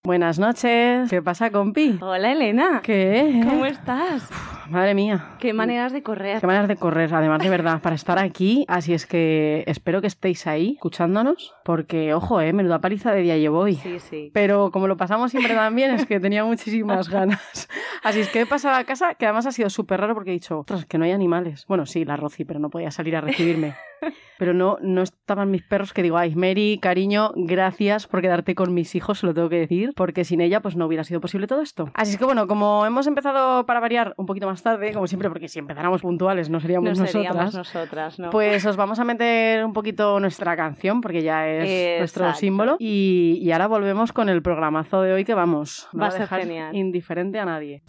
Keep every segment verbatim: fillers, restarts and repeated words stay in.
Buenas noches. ¿Qué pasa, compi? Hola, Elena. ¿Qué? ¿Cómo estás? Uf, madre mía. Qué maneras de correr. Qué maneras de correr, además de verdad, para estar aquí. Así es que espero que estéis ahí, escuchándonos, porque, ojo, eh, menuda paliza de día llevo hoy. Sí, sí. Pero como lo pasamos siempre tan bien, es que tenía muchísimas ganas. Así es que he pasado a casa, que además ha sido súper raro porque he dicho, ostras, que no hay animales. Bueno, sí, la Rocío, pero no podía salir a recibirme. Pero no, no estaban mis perros, que digo, ay, Mary, cariño, gracias por quedarte con mis hijos, se lo tengo que decir, porque sin ella pues no hubiera sido posible todo esto. Así es que bueno, como hemos empezado para variar un poquito más tarde, como siempre, porque si empezáramos puntuales no seríamos, no nosotras, seríamos nosotras, ¿no? Pues os vamos a meter un poquito nuestra canción, porque ya es Exacto. nuestro símbolo, y, y ahora volvemos con el programazo de hoy que vamos, no va va a dejar genial. indiferente a nadie.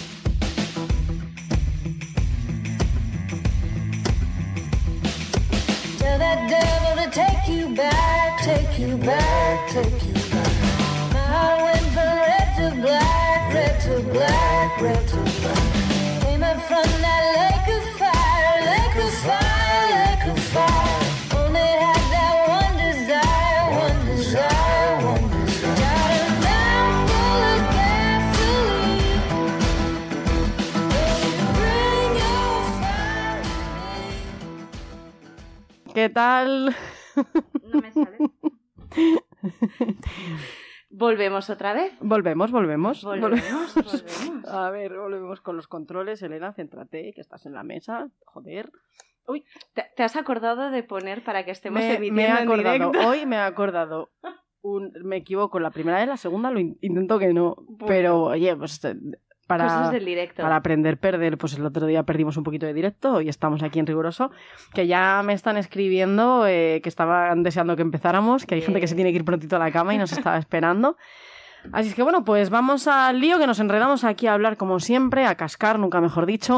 Tell that devil to take you back, take you back, take you back. My heart went from red to black, red to black, red to black. Came up from that lake of fire, lake of fire, lake of fire. Only had that one desire, one desire, one desire. Got a mouth full of gasoline. Will you bring your fire to me? ¿Qué tal? No me sale. ¿Volvemos otra vez? Volvemos, volvemos. Volvemos, volvemos. A ver, volvemos con los controles. Elena, céntrate, que estás en la mesa. Joder. Uy, ¿te, te has acordado de poner para que estemos Me, emitiendo me he en acordado, directo? hoy me he acordado. Un, me equivoco, la primera vez, la segunda lo in- intento que no. Pero, oye, pues para, Cosas del directo. para aprender, perder, pues el otro día perdimos un poquito de directo y estamos aquí en Riguroso. Que ya me están escribiendo eh, que estaban deseando que empezáramos, que hay Bien. gente que se tiene que ir prontito a la cama y nos estaba esperando. Así es que bueno, pues vamos al lío, que nos enredamos aquí a hablar como siempre, a cascar, nunca mejor dicho.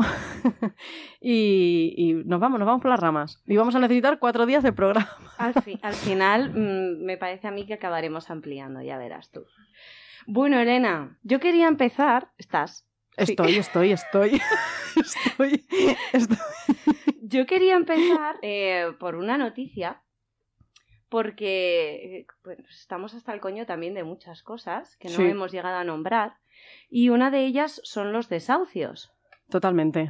y, y nos vamos, nos vamos por las ramas. Y vamos a necesitar cuatro días de programa. Al, fi- al final, mmm, me parece a mí que acabaremos ampliando, ya verás tú. Bueno, Elena, yo quería empezar... ¿Estás? Sí. Estoy, estoy, estoy, estoy, estoy. Yo quería empezar eh, por una noticia, porque eh, pues, estamos hasta el coño también de muchas cosas que no Sí. hemos llegado a nombrar, y una de ellas son los desahucios. Totalmente.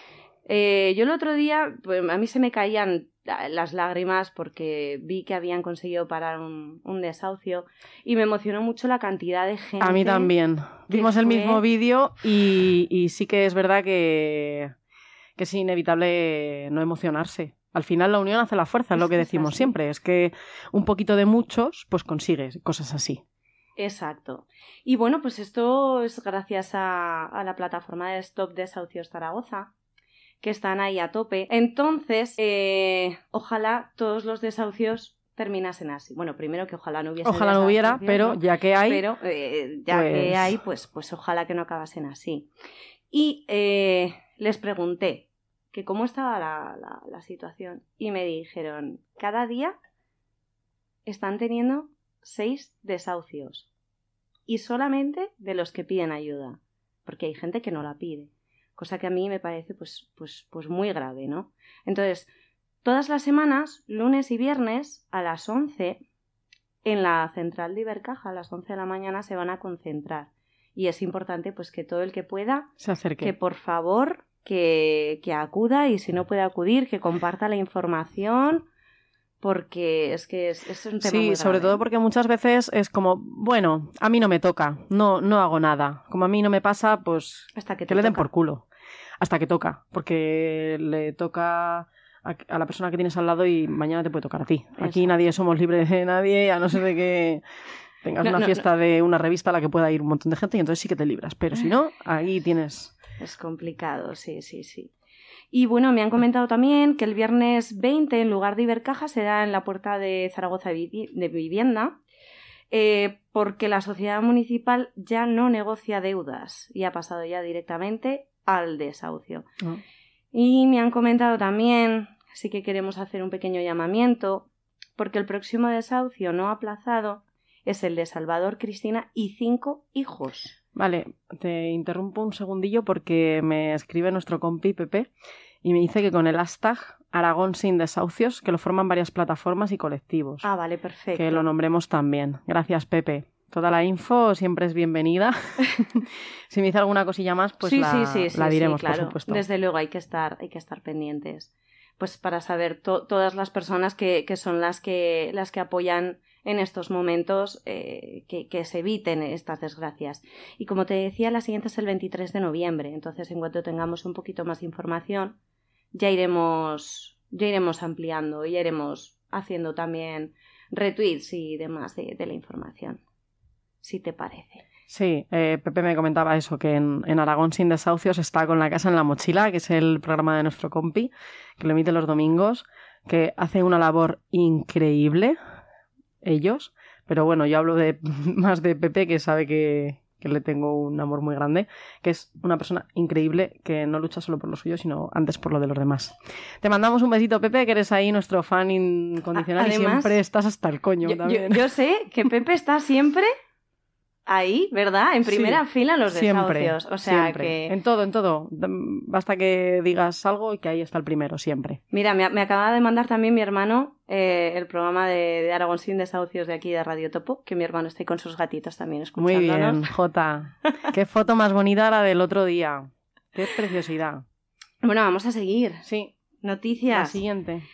Eh, yo el otro día, pues, a mí se me caían las lágrimas porque vi que habían conseguido parar un, un desahucio y me emocionó mucho la cantidad de gente. A mí también. Vimos el fue- mismo vídeo y, y sí que es verdad que, que es inevitable no emocionarse. Al final la unión hace la fuerza, es Es lo que que es decimos así. siempre. Es que un poquito de muchos, pues consigues cosas así. Exacto. Y bueno, pues esto es gracias a, a la plataforma de Stop Desahucios Zaragoza, que están ahí a tope. Entonces, eh, ojalá todos los desahucios terminasen así. Bueno, primero que ojalá no hubiese Ojalá no hubiera, desahucios, pero ¿no? ya que hay, Pero eh, ya pues- que hay, pues, pues ojalá que no acabasen así. Y eh, les pregunté que cómo estaba la, la, la situación y me dijeron, cada día están teniendo seis desahucios y solamente de los que piden ayuda, porque hay gente que no la pide, cosa que a mí me parece pues, pues, pues muy grave, ¿no? Entonces, todas las semanas, lunes y viernes, a las once, en la central de Ibercaja, a las once de la mañana, se van a concentrar. Y es importante pues que todo el que pueda, se acerque. que por favor, que, que acuda, y si no puede acudir, que comparta la información, porque es que es, es un tema muy Sí, sobre grave. todo porque muchas veces es como, bueno, a mí no me toca, no, no hago nada. Como a mí no me pasa, pues Hasta que, que te le den toca. por culo. Hasta que toca, porque le toca a, a la persona que tienes al lado y mañana te puede tocar a ti. Aquí Exacto. nadie somos libres de nadie, a no ser de que tengas No, una no, fiesta de una revista a la que pueda ir un montón de gente y entonces sí que te libras. Pero si no, ahí tienes... Es complicado, sí, sí, sí. Y bueno, me han comentado también que el viernes veinte, en lugar de Ibercaja, será en la puerta de Zaragoza de Vivi- de Vivienda, eh, porque la sociedad municipal ya no negocia deudas y ha pasado ya directamente al desahucio. ¿no? Y me han comentado también, así que queremos hacer un pequeño llamamiento, porque el próximo desahucio no aplazado es el de Salvador, Cristina y cinco hijos. Vale, te interrumpo un segundillo porque me escribe nuestro compi Pepe y me dice que con el hashtag Aragón sin desahucios, que lo forman varias plataformas y colectivos. Ah, vale, perfecto. Que lo nombremos también. Gracias, Pepe. Toda la info siempre es bienvenida. Si me dice alguna cosilla más, pues sí, la, sí, sí, sí, la diremos, sí, claro. por supuesto. Desde luego hay que estar, hay que estar pendientes. Pues para saber to- todas las personas que, que son las que, las que apoyan en estos momentos, eh, que, que se eviten estas desgracias. Y como te decía, la siguiente es el veintitrés de noviembre. Entonces, en cuanto tengamos un poquito más de información, ya iremos, ya iremos ampliando y ya iremos haciendo también retweets y demás de, de la información. Si te parece. Sí, eh, Pepe me comentaba eso, que en, en Aragón sin desahucios está Con la casa en la mochila, que es el programa de nuestro compi, que lo emite los domingos, que hace una labor increíble, ellos, pero bueno, yo hablo de más de Pepe, que sabe que, que le tengo un amor muy grande, que es una persona increíble, que no lucha solo por lo suyo, sino antes por lo de los demás. Te mandamos un besito, Pepe, que eres ahí nuestro fan incondicional. Además, y siempre estás hasta el coño yo, también. Yo, yo sé que Pepe está siempre... ahí, ¿verdad? En primera sí, fila en los siempre, desahucios. O sea siempre. que... En todo, en todo. Basta que digas algo y que ahí está el primero, siempre. Mira, me, me acaba de mandar también mi hermano eh, el programa de, de Aragón sin desahucios de aquí de Radio Topo, que mi hermano está ahí con sus gatitos también escuchándonos. Muy bien, Jota. Qué foto más bonita la del otro día. Qué preciosidad. Bueno, vamos a seguir. Sí. Noticias. La siguiente.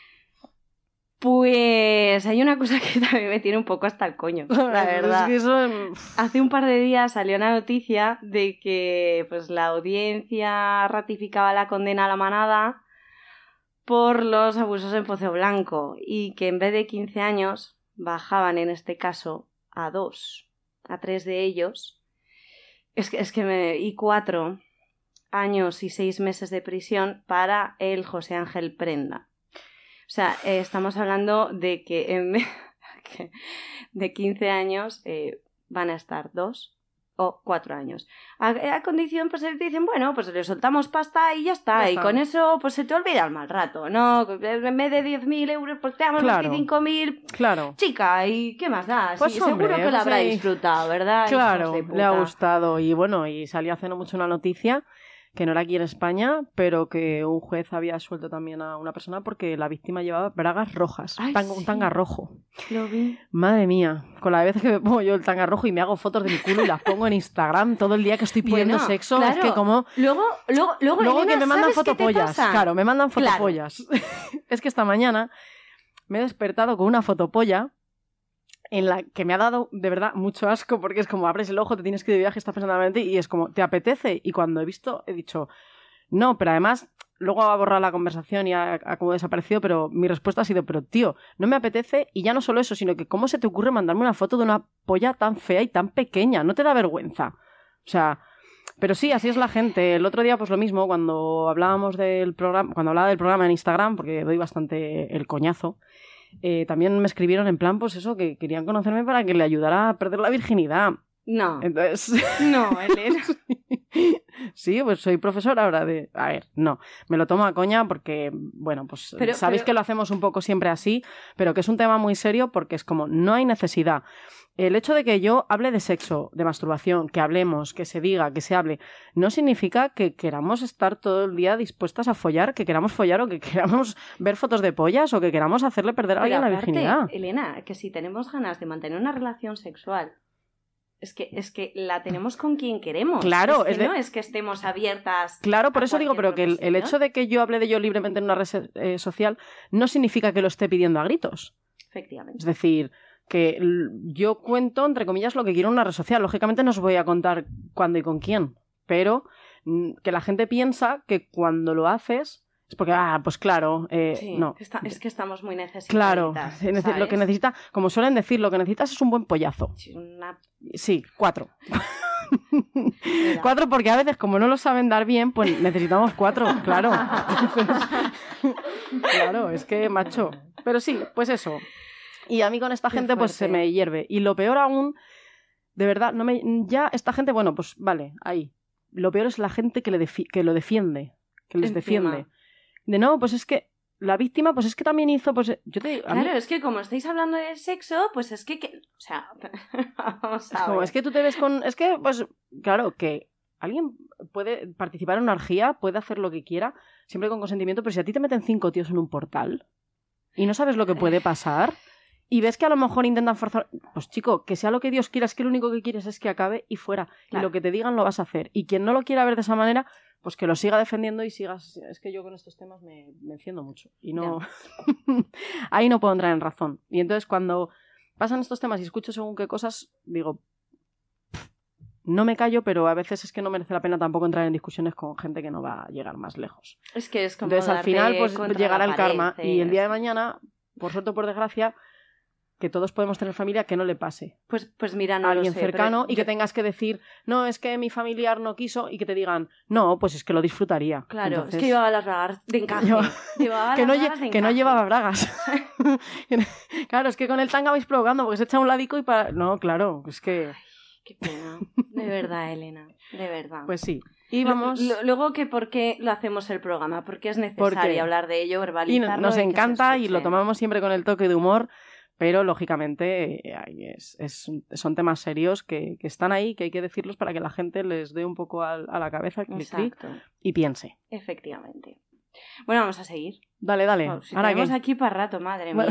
Pues hay una cosa que también me tiene un poco hasta el coño, la verdad. Es que eso... Hace un par de días salió una noticia de que pues, la audiencia ratificaba la condena a La Manada por los abusos en Pozo Blanco y que en vez de quince años bajaban en este caso a dos, a tres de ellos, es que, es que me... y cuatro años y seis meses de prisión para el José Ángel Prenda. O sea, eh, estamos hablando de que en vez de quince años eh, van a estar dos o cuatro años. A, a condición, pues te dicen, bueno, pues le soltamos pasta y ya está. Ya y está. Con eso, pues se te olvida el mal rato, ¿no? En vez de diez mil euros, pues te damos claro. veinticinco mil. Claro. Chica, ¿y qué más da? Pues sí, hombre, seguro que pues la habrá sí. disfrutado, ¿verdad? Claro, le ha gustado. Y bueno, y salió hace no mucho una noticia que no era aquí en España, pero que un juez había suelto también a una persona porque la víctima llevaba bragas rojas, Ay, tanga, sí. un tanga rojo. Lo vi. Madre mía, con la vez que me pongo yo el tanga rojo y me hago fotos de mi culo y las pongo en Instagram todo el día que estoy pidiendo bueno, sexo, claro. es que como... Luego, luego, luego, luego Elena, que me mandan ¿sabes fotopollas, qué te pasa? claro, me mandan Claro. fotopollas. Es que esta mañana me he despertado con una fotopolla en la que me ha dado de verdad mucho asco porque es como abres el ojo, te tienes que ir de viaje, estás pensando en la mente y es como, ¿te apetece? Y cuando he visto, he dicho... No, pero además, luego ha borrado la conversación y ha, ha como desaparecido, pero mi respuesta ha sido, pero tío, no me apetece, y ya no solo eso, sino que ¿cómo se te ocurre mandarme una foto de una polla tan fea y tan pequeña? ¿No te da vergüenza? O sea, pero sí, así es la gente. El otro día, pues lo mismo, cuando hablábamos del programa, cuando hablaba del programa en Instagram, porque doy bastante el coñazo, eh, también me escribieron en plan, pues eso, que querían conocerme para que le ayudara a perder la virginidad. No. Entonces... No, Elena. Sí, pues soy profesora ahora de... A ver, no, me lo tomo a coña porque, bueno, pues pero, sabéis pero... que lo hacemos un poco siempre así, pero que es un tema muy serio porque es como, no hay necesidad. El hecho de que yo hable de sexo, de masturbación, que hablemos, que se diga, que se hable, no significa que queramos estar todo el día dispuestas a follar, que queramos follar o que queramos ver fotos de pollas o que queramos hacerle perder a alguien la virginidad. Elena, que si tenemos ganas de mantener una relación sexual... Es que, es que la tenemos con quien queremos. Claro. Es que es de... no es que estemos abiertas. Claro, por eso digo, pero que el, el hecho de que yo hable de ello libremente en una red eh, social no significa que lo esté pidiendo a gritos. Efectivamente. Es decir, que yo cuento, entre comillas, lo que quiero en una red social. Lógicamente no os voy a contar cuándo y con quién, pero que la gente piensa que cuando lo haces... Es porque, ah, pues claro, eh, sí, no. Está, es que estamos muy necesitadas. Claro, ¿sabes? Lo que necesita, como suelen decir, lo que necesitas es un buen pollazo. Sí, una... sí cuatro. Cuatro porque a veces, como no lo saben dar bien, pues necesitamos cuatro, claro. Entonces, claro, es que, macho. Pero sí, pues eso. Y a mí con esta gente, pues se me hierve. Y lo peor aún, de verdad, no me ya esta gente, bueno, pues vale, ahí. Lo peor es la gente que, le defi- que lo defiende, que les Encima. defiende. De no, pues es que la víctima, pues es que también hizo, pues yo te digo... Claro, mí... es que como estáis hablando de sexo, pues es que... que... O sea, vamos a es, como, ver. es que tú te ves con... Es que, pues, claro, que alguien puede participar en una orgía, puede hacer lo que quiera, siempre con consentimiento, pero si a ti te meten cinco tíos en un portal y no sabes lo que puede pasar y ves que a lo mejor intentan forzar, pues chico, que sea lo que Dios quiera, es que lo único que quieres es que acabe y fuera. Claro. Y lo que te digan lo vas a hacer. Y quien no lo quiera ver de esa manera, pues que lo siga defendiendo y sigas... Es que yo con estos temas me, me enciendo mucho. Y no... Ahí no puedo entrar en razón. Y entonces cuando pasan estos temas y escucho según qué cosas, digo... No me callo, pero a veces es que no merece la pena tampoco entrar en discusiones con gente que no va a llegar más lejos. Es que es como entonces al final pues llegará el karma. ¿eh? Y el día de mañana, por suerte o por desgracia, que todos podemos tener familia, que no le pase. Pues, pues mira, no a alguien lo sé, cercano y yo... que tengas que decir, no, es que mi familiar no quiso, y que te digan, no, pues es que lo disfrutaría. Claro, entonces... es que llevaba las bragas de encaje. Lleva... Llevaba que, las no bragas lle... de que no encaje. llevaba bragas. Claro, es que con el tanga vais provocando, porque se echa un ladico y para... No, claro, es que... Qué pena. De verdad, Elena. De verdad. Pues sí. Y vamos... L- luego que por qué lo hacemos el programa. Porque es necesario Porque... hablar de ello, Y verbalizarlo. nos y encanta que se y lo escuche. tomamos siempre con el toque de humor, pero lógicamente es, es, son temas serios que, que están ahí, que hay que decirlos para que la gente les dé un poco a, a la cabeza, clic, clic, y piense. Efectivamente. Bueno, vamos a seguir. Dale, dale. Oh, si Ahora tenemos qué. aquí para rato, madre mía. Bueno.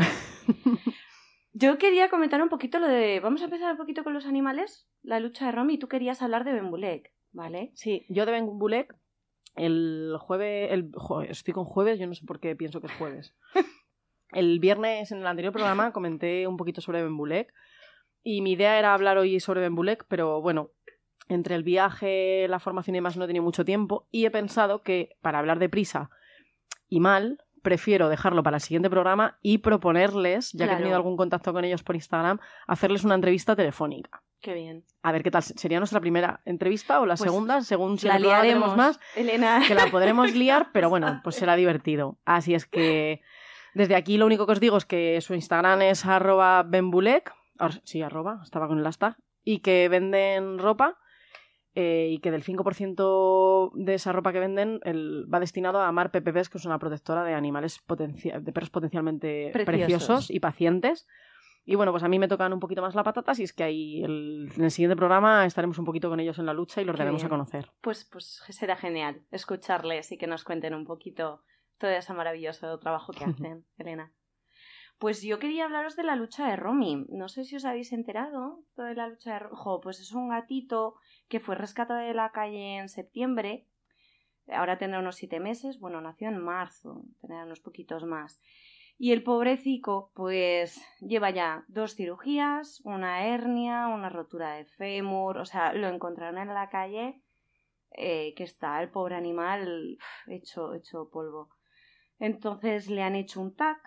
Yo quería comentar un poquito lo de... Vamos a empezar un poquito con los animales. La lucha de Romy. Y tú querías hablar de Benbulek, ¿vale? Sí, yo de Benbulek el jueves... El, joder, estoy con jueves, yo no sé por qué pienso que es jueves. El viernes, en el anterior programa, comenté un poquito sobre Benbulek. Y mi idea era hablar hoy sobre Benbulek, pero bueno, entre el viaje, la formación y demás no he tenido mucho tiempo. Y he pensado que para hablar de prisa y mal... prefiero dejarlo para el siguiente programa y proponerles, ya Claro. que he tenido algún contacto con ellos por Instagram, hacerles una entrevista telefónica. Qué bien. A ver qué tal. ¿Sería nuestra primera entrevista o la Pues segunda? Según si en La el programa liaremos, tenemos más, Elena. que la podremos liar, pero bueno, pues será divertido. Así es que desde aquí lo único que os digo es que su Instagram es arroba benbulek, sí, arroba, estaba con el hashtag, y que venden ropa. Eh, y que del cinco por ciento de esa ropa que venden el, va destinado a Amar P P Ps, que es una protectora de animales potencia- de perros potencialmente Preciosos. preciosos y pacientes. Y bueno, pues a mí me tocan un poquito más la patata, si es que ahí el, en el siguiente programa estaremos un poquito con ellos en la lucha y los Qué daremos bien. a conocer. Pues, pues será genial escucharles y que nos cuenten un poquito todo ese maravilloso trabajo que hacen, Elena. Pues yo quería hablaros de la lucha de Romy. No sé si os habéis enterado de la lucha de Romy. Jo, pues es un gatito que fue rescatado de la calle en septiembre. Ahora tendrá unos siete meses. Bueno, nació en marzo. Tendrá unos poquitos más. Y el pobrecico, pues lleva ya dos cirugías, una hernia, una rotura de fémur. O sea, lo encontraron en la calle eh, que está el pobre animal uf, hecho, hecho polvo. Entonces le han hecho un T A C.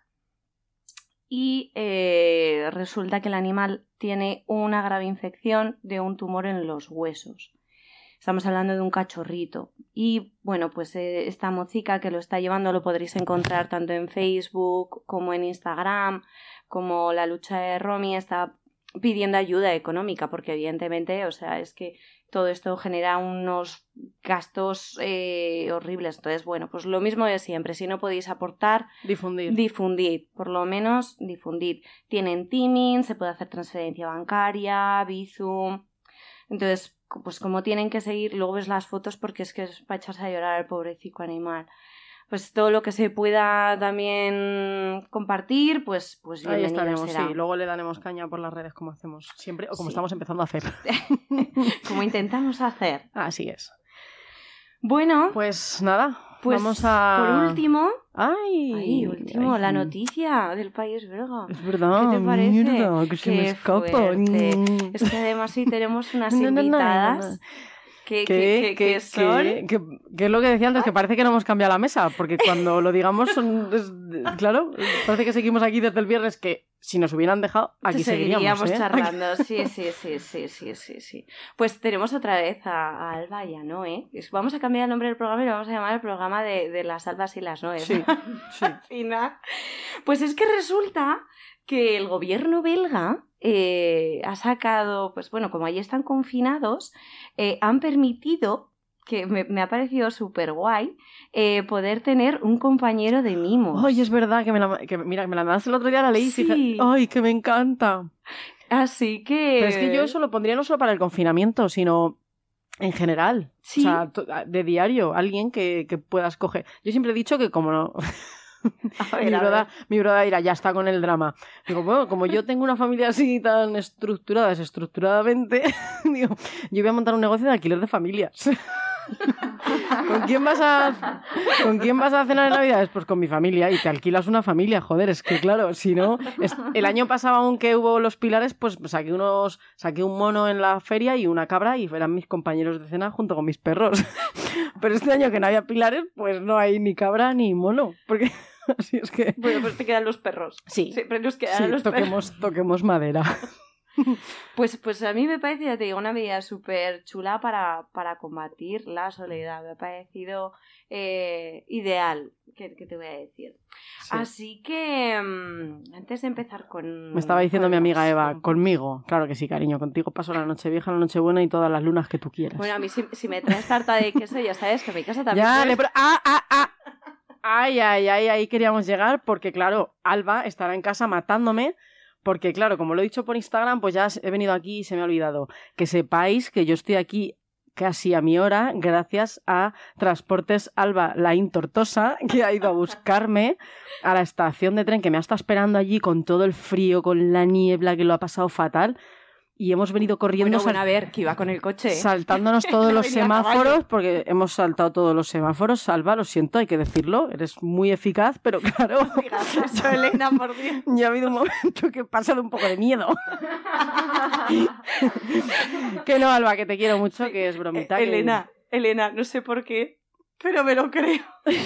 Y eh, resulta que el animal tiene una grave infección de un tumor en los huesos. Estamos hablando de un cachorrito. Y bueno, pues eh, esta mocica que lo está llevando lo podréis encontrar tanto en Facebook como en Instagram, como la lucha de Romy está pidiendo ayuda económica, porque evidentemente, o sea, es que todo esto genera unos gastos eh, horribles. Entonces, bueno, pues lo mismo de siempre. Si no podéis aportar, Difundir. difundid. Por lo menos, difundid. Tienen Teaming, se puede hacer transferencia bancaria, Bizum. Entonces, pues como tienen que seguir, luego ves las fotos porque es que es para echarse a llorar al pobrecito animal. Pues todo lo que se pueda también compartir, pues, pues Ahí bienvenido estaremos, será. sí. Luego le daremos caña por las redes como hacemos siempre, o como Sí. estamos empezando a hacer. Como intentamos hacer. Así es. Bueno, Pues nada, pues vamos a... por último, ¡Ay! ay, último, ay, la noticia del país belga. Es verdad, ¿Qué te parece? mierda, que se me Qué escapa. fuerte. Mm. Es que además sí tenemos unas No, no, no, no, invitadas no, no. que, ¿Qué, que, que, qué- que son... qué- qué- qué es lo que decía antes? Que parece que no hemos cambiado la mesa, porque cuando lo digamos, son, es- claro, parece que seguimos aquí desde el viernes, que si nos hubieran dejado, aquí seguiríamos, ¿eh? charlando. Sí, sí, sí, sí, sí, sí, sí. Pues tenemos otra vez a, a Alba y a Noé. Es- Vamos a cambiar el nombre del programa y lo vamos a llamar el programa de, de las Albas y las Noes. Sí, sí. Al final. Pues es que resulta que el gobierno belga eh, ha sacado, pues bueno, como allí están confinados, eh, han permitido, que me, me ha parecido súper guay, eh, poder tener un compañero de mimos. Ay, es verdad que me la, que, mira, me la mandaste el otro día, la leí, Sí. fíjate. Ay, que me encanta. Así que... Pero es que yo eso lo pondría no solo para el confinamiento, sino en general. Sí. O sea, to- de diario, alguien que, que puedas coger. Yo siempre he dicho que como no... A ver, mi, a broda, ver. mi broda dirá, ya está con el drama. Digo, bueno, como yo tengo una familia así tan estructurada, desestructuradamente, digo, yo voy a montar un negocio de alquiler de familias. ¿Con quién vas a ¿Con quién vas a cenar en Navidades? Pues con mi familia, y te alquilas una familia, joder, es que claro, si no, es, el año pasado aunque hubo los pilares, pues saqué unos saqué un mono en la feria y una cabra y eran mis compañeros de cena junto con mis perros. Pero este año que no había pilares, pues no hay ni cabra ni mono, porque así es que Bueno, pues te quedan los perros. sí, Siempre nos quedan sí, los perros. toquemos, toquemos madera. Pues, pues a mí me parece, ya te digo, una medida súper chula para, para combatir la soledad. Me ha parecido eh, ideal, ¿qué, qué te voy a decir? Sí. Así que, um, antes de empezar con... Me estaba diciendo con mi amiga los- Eva, conmigo, claro que sí, cariño, contigo paso la noche vieja, la noche buena y todas las lunas que tú quieras. Bueno, a mí si, si me traes tarta de queso, ya sabes que en mi casa también... ya, puedes- le pro- ah, ah, ah. Ay, ay, ay, ahí queríamos llegar porque, claro, Alba estará en casa matándome porque, claro, como lo he dicho por Instagram, pues ya he venido aquí y se me ha olvidado. Que sepáis que yo estoy aquí casi a mi hora gracias a Transportes Alba Laín Tortosa, que ha ido a buscarme a la estación de tren, que me ha estado esperando allí con todo el frío, con la niebla, que lo ha pasado fatal. Y hemos venido corriendo... Bueno, bueno, sal- a ver, que iba con el coche. saltándonos todos los Venía a caballo. semáforos, porque hemos saltado todos los semáforos. Salva, lo siento, hay que decirlo, eres muy eficaz, pero claro, Digas eso, Elena, por Dios. ya ha habido un momento que he pasado un poco de miedo. Que no, Alba, que te quiero mucho, que es bromita. que- Elena, Elena, no sé por qué, pero me lo creo.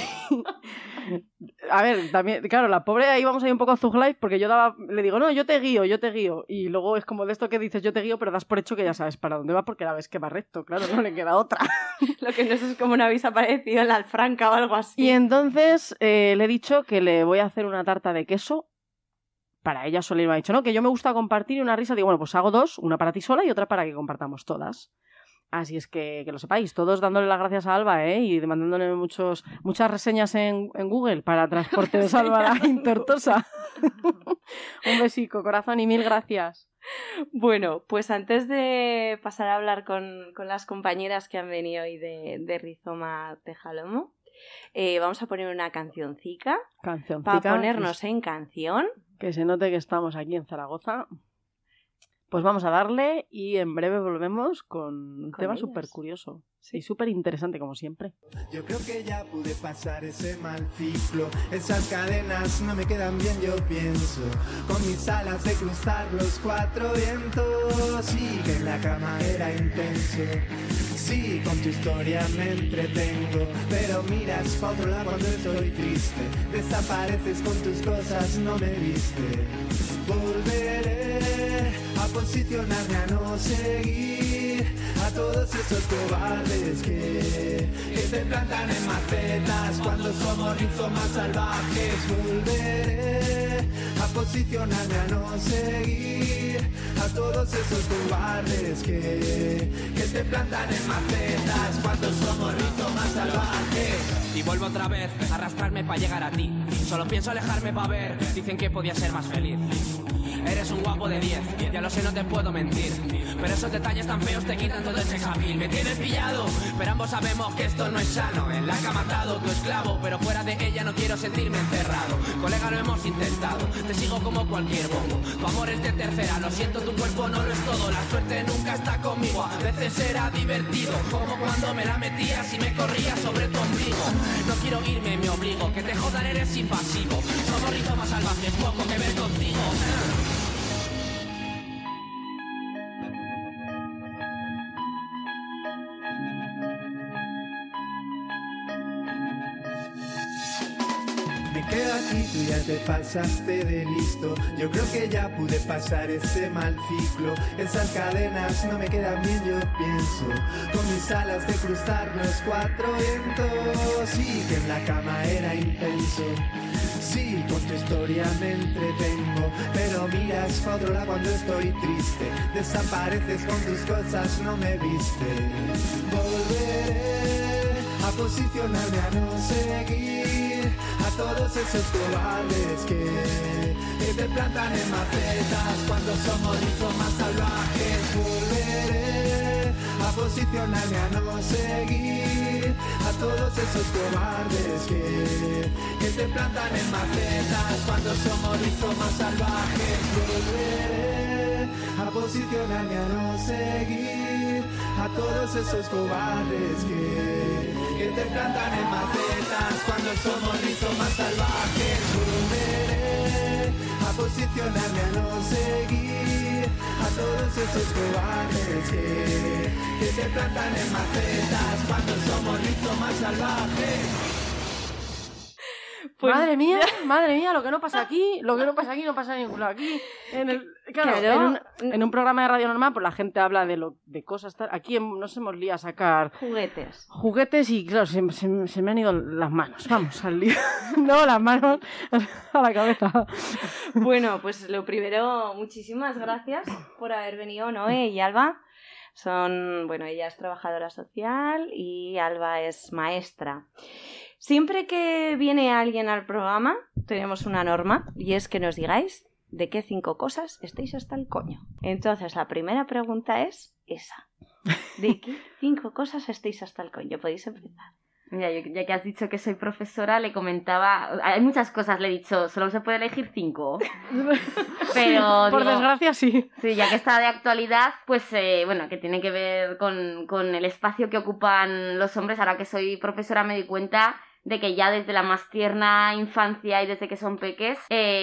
A ver, también, claro, la pobre ahí vamos ahí un poco a Zuglife, porque yo daba, le digo, no, yo te guío, yo te guío. Y luego es como de esto que dices, yo te guío, pero das por hecho que ya sabes para dónde va, porque la ves que va recto, claro, no le queda otra. Lo que no sé es como no habéis aparecido en la Alfranca o algo así. Y entonces eh, le he dicho que le voy a hacer una tarta de queso para ella sola, y me ha dicho, no, que yo me gusta compartir, y una risa. Digo, bueno, pues hago dos, una para ti sola y otra para que compartamos todas. Así es que, que lo sepáis, todos dándole las gracias a Alba, ¿eh? Y mandándole muchos, muchas reseñas en, en Google para Transportes Alba Laín Tortosa. Un besico, corazón, y mil gracias. Bueno, pues antes de pasar a hablar con, con las compañeras que han venido hoy de, de Rizoma Tejalomo, eh, vamos a poner una cancioncica Cancioncica. para ponernos en canción. Que se note que estamos aquí en Zaragoza. Pues vamos a darle y en breve volvemos con un Con tema ellas. súper curioso y súper interesante como siempre. Yo creo que ya pude pasar ese mal ciclo. Esas cadenas no me quedan bien, yo pienso. Con mis alas de cruzar los cuatro vientos. Sí, que en la cama era intenso. Sí, con tu historia me entretengo. Pero miras pa' otro lado cuando estoy triste. Desapareces con tus cosas, no me viste. Volveré a posicionarme, a no seguir a todos esos cobardes que, que se plantan en macetas cuando somos rizomas salvajes. Volveré a posicionarme, a no seguir a todos esos cobardes que, que se plantan en macetas cuando somos rizomas salvajes. Y vuelvo otra vez a arrastrarme para llegar a ti. Solo pienso alejarme para ver, dicen que podía ser más feliz. Eres un guapo de diez, ya lo sé, no te puedo mentir. Pero esos detalles tan feos te quitan todo el sex appeal. Me tienes pillado, pero ambos sabemos que esto no es sano. En la cama atado, tu esclavo, pero fuera de ella no quiero sentirme encerrado. Colega, lo hemos intentado, te sigo como cualquier bobo. Tu amor es de tercera, lo siento, tu cuerpo no lo es todo. La suerte nunca está conmigo, a veces era divertido. Como cuando me la metías y me corrías sobre tu ombligo. No quiero irme, me obligo, que te jodan, eres invasivo. Somos rizomas salvajes, poco que ver contigo. Me quedo aquí, tú ya te pasaste de listo. Yo creo que ya pude pasar ese mal ciclo. Esas cadenas no me quedan bien, yo pienso. Con mis alas de cruzar los cuatro vientos. Sí, que en la cama era intenso. Sí, con tu historia me entretengo. Pero miras pa' otro lado cuando estoy triste. Desapareces con tus cosas, no me viste. Volveré a posicionarme, a no seguir a todos esos cobardes que, que te plantan en macetas cuando somos rizomas salvajes. Volveré a posicionarme, a no seguir a todos esos cobardes que, que te plantan en macetas cuando somos rizomas salvajes. Volveré a posicionarme, a no seguir a todos esos cobardes que, que te plantan en macetas cuando somos rizomas salvajes. Volveré a posicionarme, a no seguir a todos esos cobardes que, que te plantan en macetas cuando somos rizomas salvajes. Pues, madre mía, madre mía, lo que no pasa aquí, lo que no pasa aquí no pasa en ningún lado. Aquí, en el, claro, claro. En, un, en un programa de radio normal, pues la gente habla de lo de cosas tal. Aquí nos hemos liado a sacar juguetes. Juguetes y claro, se, se, se me han ido las manos. Vamos al lío. No, las manos a la cabeza. Bueno, pues lo primero, muchísimas gracias por haber venido, Noé y Alba. Son, bueno, ella es trabajadora social y Alba es maestra. Siempre que viene alguien al programa, tenemos una norma y es que nos digáis de qué cinco cosas estáis hasta el coño. Entonces, la primera pregunta es esa. ¿De qué cinco cosas estáis hasta el coño? Podéis empezar. Mira, yo, ya que has dicho que soy profesora, le comentaba... Hay muchas cosas, le he dicho, solo se puede elegir cinco. Pero por digo, desgracia, sí. Sí, ya que está de actualidad, pues, eh, bueno, que tiene que ver con, con el espacio que ocupan los hombres. Ahora que soy profesora me di cuenta de que ya desde la más tierna infancia y desde que son peques,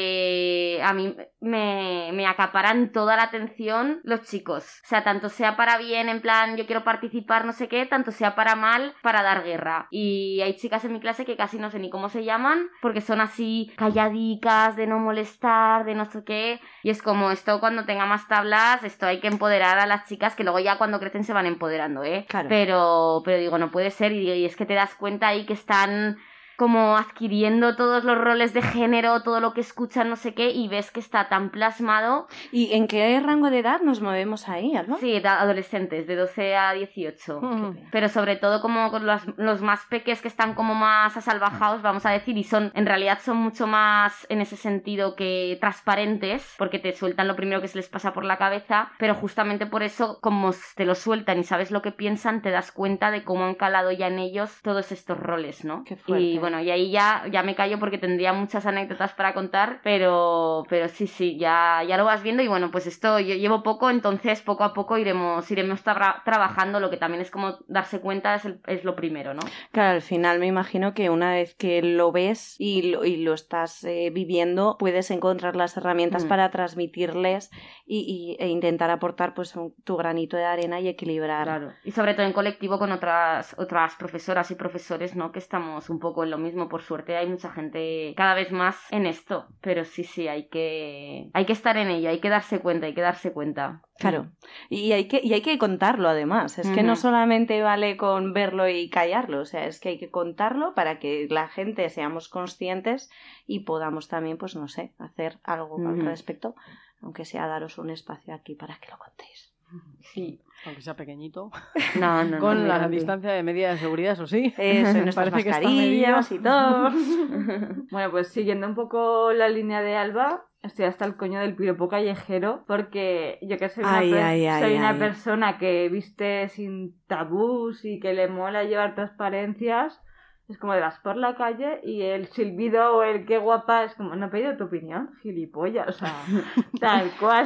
eh, a mí me, me acaparan toda la atención los chicos. O sea, tanto sea para bien, en plan, yo quiero participar, no sé qué, tanto sea para mal, para dar guerra. Y hay chicas en mi clase que casi no sé ni cómo se llaman, porque son así calladicas, de no molestar, de no sé qué. Y es como, esto cuando tenga más tablas, esto hay que empoderar a las chicas, que luego ya cuando crecen se van empoderando, ¿eh? Claro. Pero, pero digo, no puede ser, y, y es que te das cuenta ahí que están como adquiriendo todos los roles de género, todo lo que escuchan, no sé qué, y ves que está tan plasmado. ¿Y en qué rango de edad nos movemos ahí, Alba? Sí, de adolescentes, de doce a dieciocho. Mm. Pero sobre todo como con los, los más peques que están como más asalvajados, vamos a decir, y son, en realidad son mucho más en ese sentido que transparentes, porque te sueltan lo primero que se les pasa por la cabeza, pero justamente por eso, como te lo sueltan y sabes lo que piensan, te das cuenta de cómo han calado ya en ellos todos estos roles, ¿no? Qué fuerte. Y bueno, y ahí ya, ya me callo porque tendría muchas anécdotas para contar, pero, pero sí, sí, ya, ya lo vas viendo. Y bueno, pues esto yo llevo poco, entonces poco a poco iremos, iremos tra- trabajando. Lo que también es como darse cuenta es, el, es lo primero, ¿no? Claro, al final me imagino que una vez que lo ves y lo, y lo estás eh, viviendo, puedes encontrar las herramientas mm. para transmitirles y, y, e intentar aportar pues un, tu granito de arena y equilibrar. Claro. Y sobre todo en colectivo con otras, otras profesoras y profesores, ¿no? Que estamos un poco en lo mismo. Por suerte hay mucha gente cada vez más en esto, pero sí, sí, hay que hay que estar en ello, hay que darse cuenta, hay que darse cuenta. Claro, y hay que, y hay que contarlo además, es uh-huh. que no solamente vale con verlo y callarlo, o sea, es que hay que contarlo para que la gente seamos conscientes y podamos también, pues no sé, hacer algo uh-huh. al respecto, aunque sea daros un espacio aquí para que lo contéis. Sí, aunque sea pequeñito. No, no, con no, la no, distancia de medida de seguridad, eso sí. Eso, y nuestras mascarillas y todo. Bueno, pues siguiendo un poco la línea de Alba, estoy hasta el coño del piropo callejero, porque yo que soy una, ay, per- ay, ay, soy una ay. persona que viste sin tabús y que le mola llevar transparencias. Es como de vas por la calle y el silbido o el qué guapa es como, no he pedido tu opinión, gilipollas, o sea, tal cual.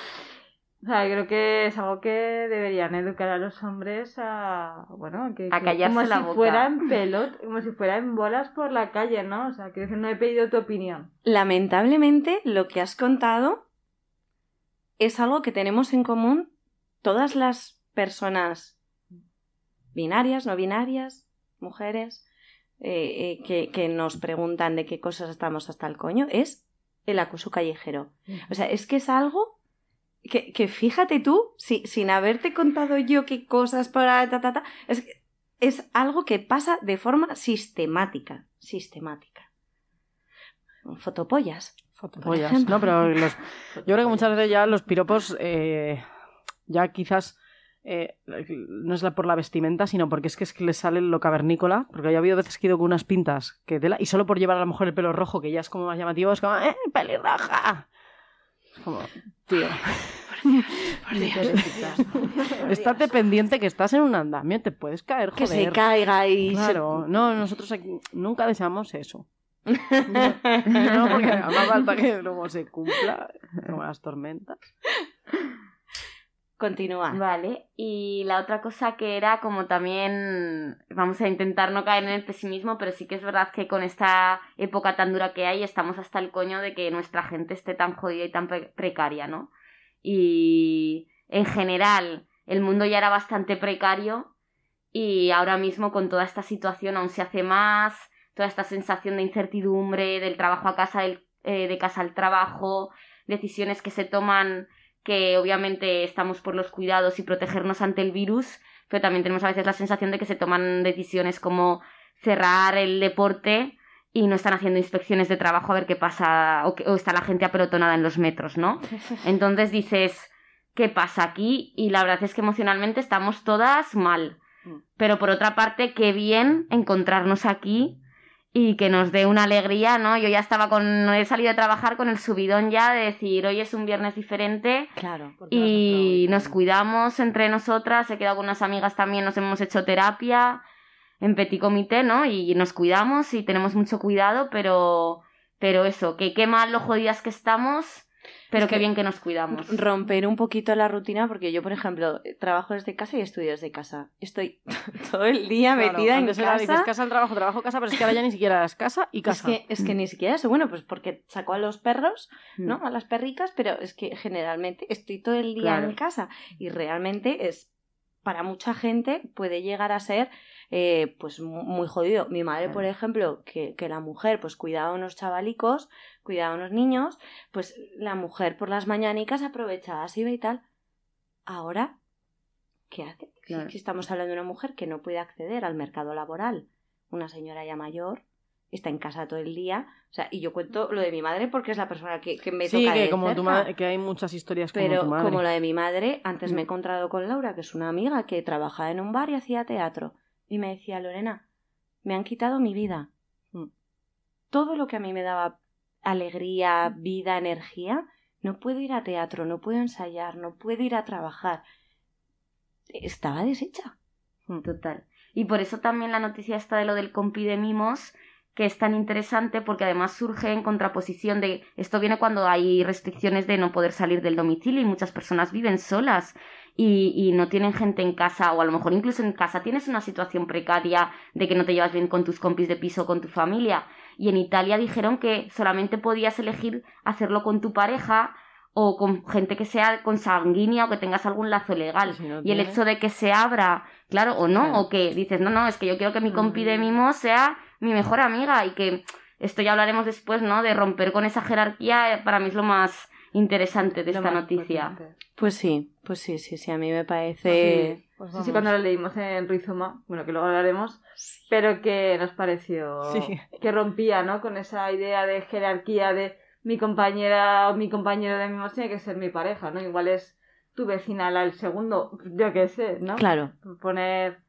O sea, creo que es algo que deberían educar a los hombres a, bueno, que, a que callarse como la si boca. fueran pelot, como si fueran bolas por la calle, ¿no? O sea, que no he pedido tu opinión. Lamentablemente, lo que has contado es algo que tenemos en común todas las personas binarias, no binarias, mujeres, eh, eh, que, que nos preguntan de qué cosas estamos hasta el coño, es el acoso callejero. O sea, es que es algo que, que fíjate tú, si, sin haberte contado yo qué cosas para ta, ta, ta, es, es algo que pasa de forma sistemática, sistemática. Fotopollas. Fotopollas, no, pero los, yo creo que muchas veces ya los piropos eh, ya quizás eh, no es la, por la vestimenta, sino porque es que, es que les sale lo cavernícola, porque yo ha habido veces que he ido con unas pintas que tela, y solo por llevar a lo mejor el pelo rojo, que ya es como más llamativo, es como ¡eh, pelirroja! Es como, tío, Por Dios. Estate pendiente que estás en un andamio, te puedes caer, joder. Que se caiga y... Claro, se... no, nosotros aquí nunca deseamos eso. No, porque más falta que luego se cumpla, como las tormentas. Continúa. Vale, y la otra cosa que era como también, vamos a intentar no caer en el pesimismo, pero sí que es verdad que con esta época tan dura que hay estamos hasta el coño de que nuestra gente esté tan jodida y tan pre- precaria, ¿no? Y en general el mundo ya era bastante precario y ahora mismo con toda esta situación aún se hace más, toda esta sensación de incertidumbre, del trabajo a casa, del, eh, de casa al trabajo, decisiones que se toman... que obviamente estamos por los cuidados y protegernos ante el virus, pero también tenemos a veces la sensación de que se toman decisiones como cerrar el deporte y no están haciendo inspecciones de trabajo a ver qué pasa, o, que, o está la gente apelotonada en los metros, ¿no? Entonces dices, ¿qué pasa aquí? Y la verdad es que emocionalmente estamos todas mal. Pero por otra parte, qué bien encontrarnos aquí y que nos dé una alegría, ¿no? Yo ya estaba con... he salido de trabajar con el subidón ya de decir, hoy es un viernes diferente. Claro. Y nos cuidamos entre nosotras, he quedado con unas amigas también, nos hemos hecho terapia en petit comité, ¿no? Y nos cuidamos y tenemos mucho cuidado, pero, pero eso, que qué mal lo jodidas que estamos... Pero es qué que bien que nos cuidamos. Romper un poquito la rutina, porque yo, por ejemplo, trabajo desde casa y estudio desde casa. Estoy todo el día claro, metida en casa. casa. Dices casa al trabajo, trabajo, casa, pero es que ahora ya ni siquiera es casa y casa. Es que, es que ni siquiera eso. Bueno, pues porque saco a los perros, ¿no? A las perricas, pero es que generalmente estoy todo el día claro. en casa. Y realmente es, para mucha gente, puede llegar a ser... Eh, pues muy jodido. Mi madre, por ejemplo, que, que la mujer pues cuidaba a unos chavalicos, cuidaba a unos niños, pues la mujer por las mañanicas aprovechaba así y tal. Ahora, ¿qué hace? Claro. Si estamos hablando de una mujer que no puede acceder al mercado laboral, una señora ya mayor, está en casa todo el día, o sea, y yo cuento lo de mi madre porque es la persona que, que me sí, toca que de como cerca. Tu madre, que hay muchas historias como pero tu madre. como la de mi madre, antes mm. me he encontrado con Laura, que es una amiga que trabajaba en un bar y hacía teatro. Y me decía, Lorena, me han quitado mi vida. Todo lo que a mí me daba alegría, vida, energía, no puedo ir a teatro, no puedo ensayar, no puedo ir a trabajar. Estaba deshecha. Total. Y por eso también la noticia esta de lo del compi de mimos, que es tan interesante porque además surge en contraposición de... Esto viene cuando hay restricciones de no poder salir del domicilio y muchas personas viven solas. Y, y no tienen gente en casa, o a lo mejor incluso en casa tienes una situación precaria de que no te llevas bien con tus compis de piso o con tu familia. Y en Italia dijeron que solamente podías elegir hacerlo con tu pareja o con gente que sea consanguínea o que tengas algún lazo legal. Si no y el hecho de que se abra, claro, o no, claro. o que dices, no, no, es que yo quiero que mi compi de mimo sea mi mejor amiga y que esto ya hablaremos después, ¿no? De romper con esa jerarquía, para mí es lo más... interesante de esta noticia. Potente. Pues sí, pues sí, sí, sí, a mí me parece... Sí, pues sí, sí, cuando lo leímos en Rizoma, bueno, que luego hablaremos, sí. pero que nos pareció sí. que rompía, ¿no? Con esa idea de jerarquía de mi compañera o mi compañero de mimos tiene que ser mi pareja, ¿no? Igual es tu vecina la del segundo, yo qué sé, ¿no? Claro. Poner...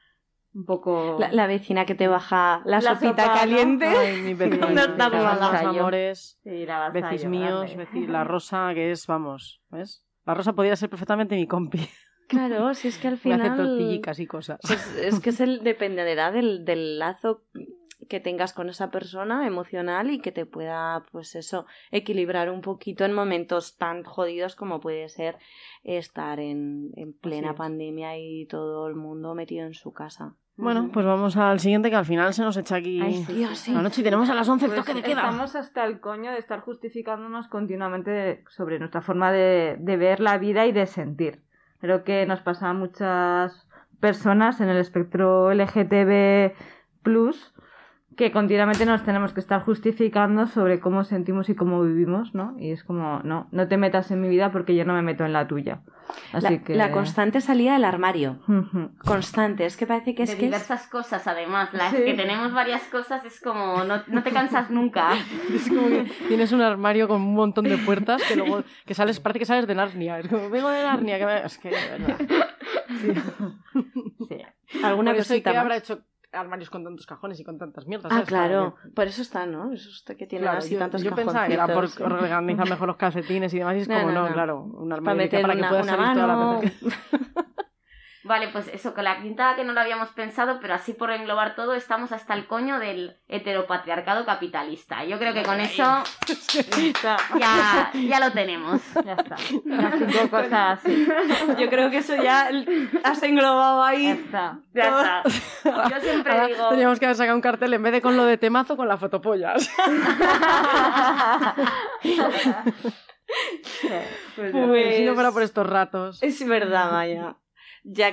un poco... La, la vecina que te baja la, la sopita sopa, caliente. ¿no? Ay, mi vecina. No estamos los amores, sí, la vecis míos, veci... la Rosa, que es, vamos, ¿ves? La Rosa podría ser perfectamente mi compi. Claro, si es que al final... Me hace tortillicas y cosas. Es, es que es el, dependerá del, del lazo que tengas con esa persona emocional y que te pueda, pues eso, equilibrar un poquito en momentos tan jodidos como puede ser estar en, en plena pandemia y todo el mundo metido en su casa. Bueno, pues vamos al siguiente, que al final se nos echa aquí Ay, sí, Dios, sí. la noche y tenemos a las once el pues toque de queda. Estamos hasta el coño de estar justificándonos continuamente sobre nuestra forma de, de ver la vida y de sentir. Creo que nos pasa a muchas personas en el espectro L G T B plus, que continuamente nos tenemos que estar justificando sobre cómo sentimos y cómo vivimos, ¿no? Y es como, no, no te metas en mi vida porque yo no me meto en la tuya. Así la, que... la constante salida del armario. Uh-huh. Constante, es que parece que es de que diversas es... cosas, además. Las sí. que tenemos varias cosas es como, no, no te cansas nunca. Es como que tienes un armario con un montón de puertas que luego, que sales, parece que sales de Narnia. Es como, vengo de Narnia, que me... es que, de verdad. Sí. Sí. ¿Alguna Por eso, cosita ¿qué más? habrá hecho armarios con tantos cajones y con tantas mierdas. Ah, ¿sabes? claro. Por eso está, ¿no? Eso está que tiene Claro, así yo, tantos yo pensaba que era por cajoncitos. organizar mejor los calcetines y demás, y es No, como, no, no, no. claro, un Para armario meter para que una, pueda una salir toda la mano... persona. Vale, pues eso, con la quinta que no lo habíamos pensado, pero así por englobar todo, estamos hasta el coño del heteropatriarcado capitalista. Yo creo que con eso Está. ya, ya lo tenemos. Ya está. Las cinco cosas así. Yo creo que eso ya has englobado Ya ahí. está. Ya está. Yo siempre Ahora digo... teníamos que haber sacado un cartel en vez de con lo de temazo, con la fotopollas. Pues ya. Pues- Si no fuera por estos ratos. Es verdad, Maya. Ya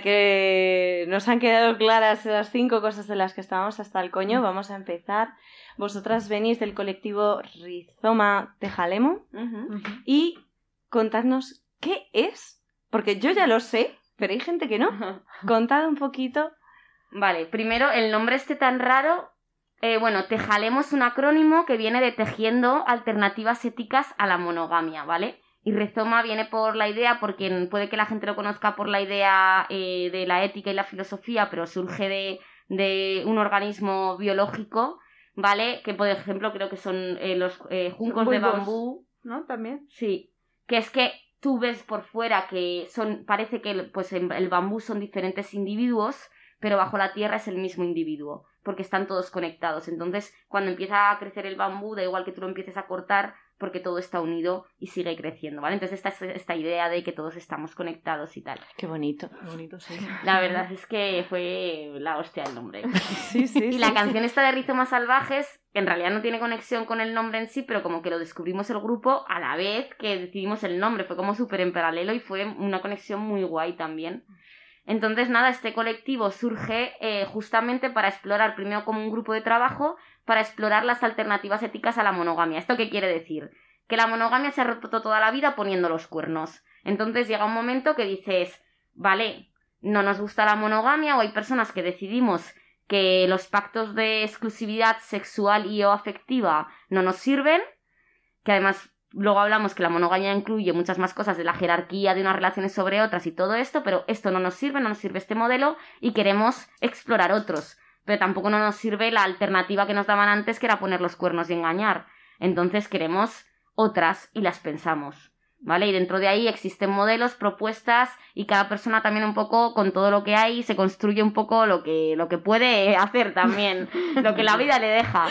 que nos han quedado claras las cinco cosas de las que estábamos hasta el coño, vamos a empezar. Vosotras venís del colectivo Rizoma Tejalemo Ujú. y contadnos qué es, porque yo ya lo sé, pero hay gente que no. Contad un poquito. Vale, primero, el nombre este tan raro... Eh, bueno, Tejalemo es un acrónimo que viene de tejiendo alternativas éticas a la monogamia, ¿vale? Y Rizoma viene por la idea, porque puede que la gente lo conozca por la idea eh, de la ética y la filosofía, pero surge de, de un organismo biológico, ¿vale? Que, por ejemplo, creo que son eh, los eh, juncos de Bulbos. bambú. ¿No? También. Sí, que es que tú ves por fuera que son, parece que pues, el bambú son diferentes individuos, pero bajo la tierra es el mismo individuo, porque están todos conectados. Entonces, cuando empieza a crecer el bambú, da igual que tú lo empieces a cortar, porque todo está unido y sigue creciendo, ¿vale? Entonces esta, esta idea de que todos estamos conectados y tal. Qué bonito. Qué bonito, sí. La verdad es que fue la hostia el nombre. Sí, sí. Y la canción esta de Rizomas Salvajes, que en realidad no tiene conexión con el nombre en sí, pero como que lo descubrimos el grupo a la vez que decidimos el nombre. Fue como súper en paralelo y fue una conexión muy guay también. Entonces, nada, este colectivo surge eh, justamente para explorar, primero como un grupo de trabajo, para explorar las alternativas éticas a la monogamia. ¿Esto qué quiere decir? Que la monogamia se ha roto toda la vida poniendo los cuernos. Entonces llega un momento que dices, vale, no nos gusta la monogamia, o hay personas que decidimos que los pactos de exclusividad sexual y o afectiva no nos sirven, que además... Luego hablamos que la monogamia incluye muchas más cosas de la jerarquía de unas relaciones sobre otras y todo esto, pero esto no nos sirve, no nos sirve este modelo y queremos explorar otros. Pero tampoco no nos sirve la alternativa que nos daban antes, que era poner los cuernos y engañar. Entonces queremos otras y las pensamos, ¿vale? Y dentro de ahí existen modelos, propuestas y cada persona también un poco con todo lo que hay se construye un poco lo que, lo que puede hacer también, lo que la vida le deja.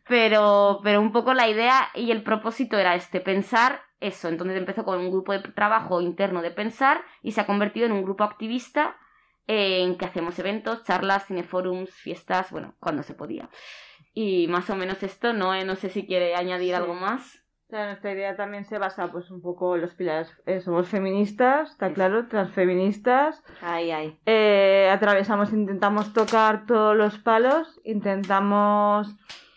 Pero, pero un poco la idea y el propósito era este, pensar eso. Entonces empezó con un grupo de trabajo interno de pensar y se ha convertido en un grupo activista eh, en que hacemos eventos, charlas, cineforums, fiestas, bueno, cuando se podía. Y más o menos esto, ¿no? Eh, no sé si quiere añadir Sí. algo más. O sea, nuestra idea también se basa pues un poco en los pilares. Eh, somos feministas, está Eso. claro, transfeministas. Ay, ay. Eh, atravesamos, intentamos tocar todos los palos, intentamos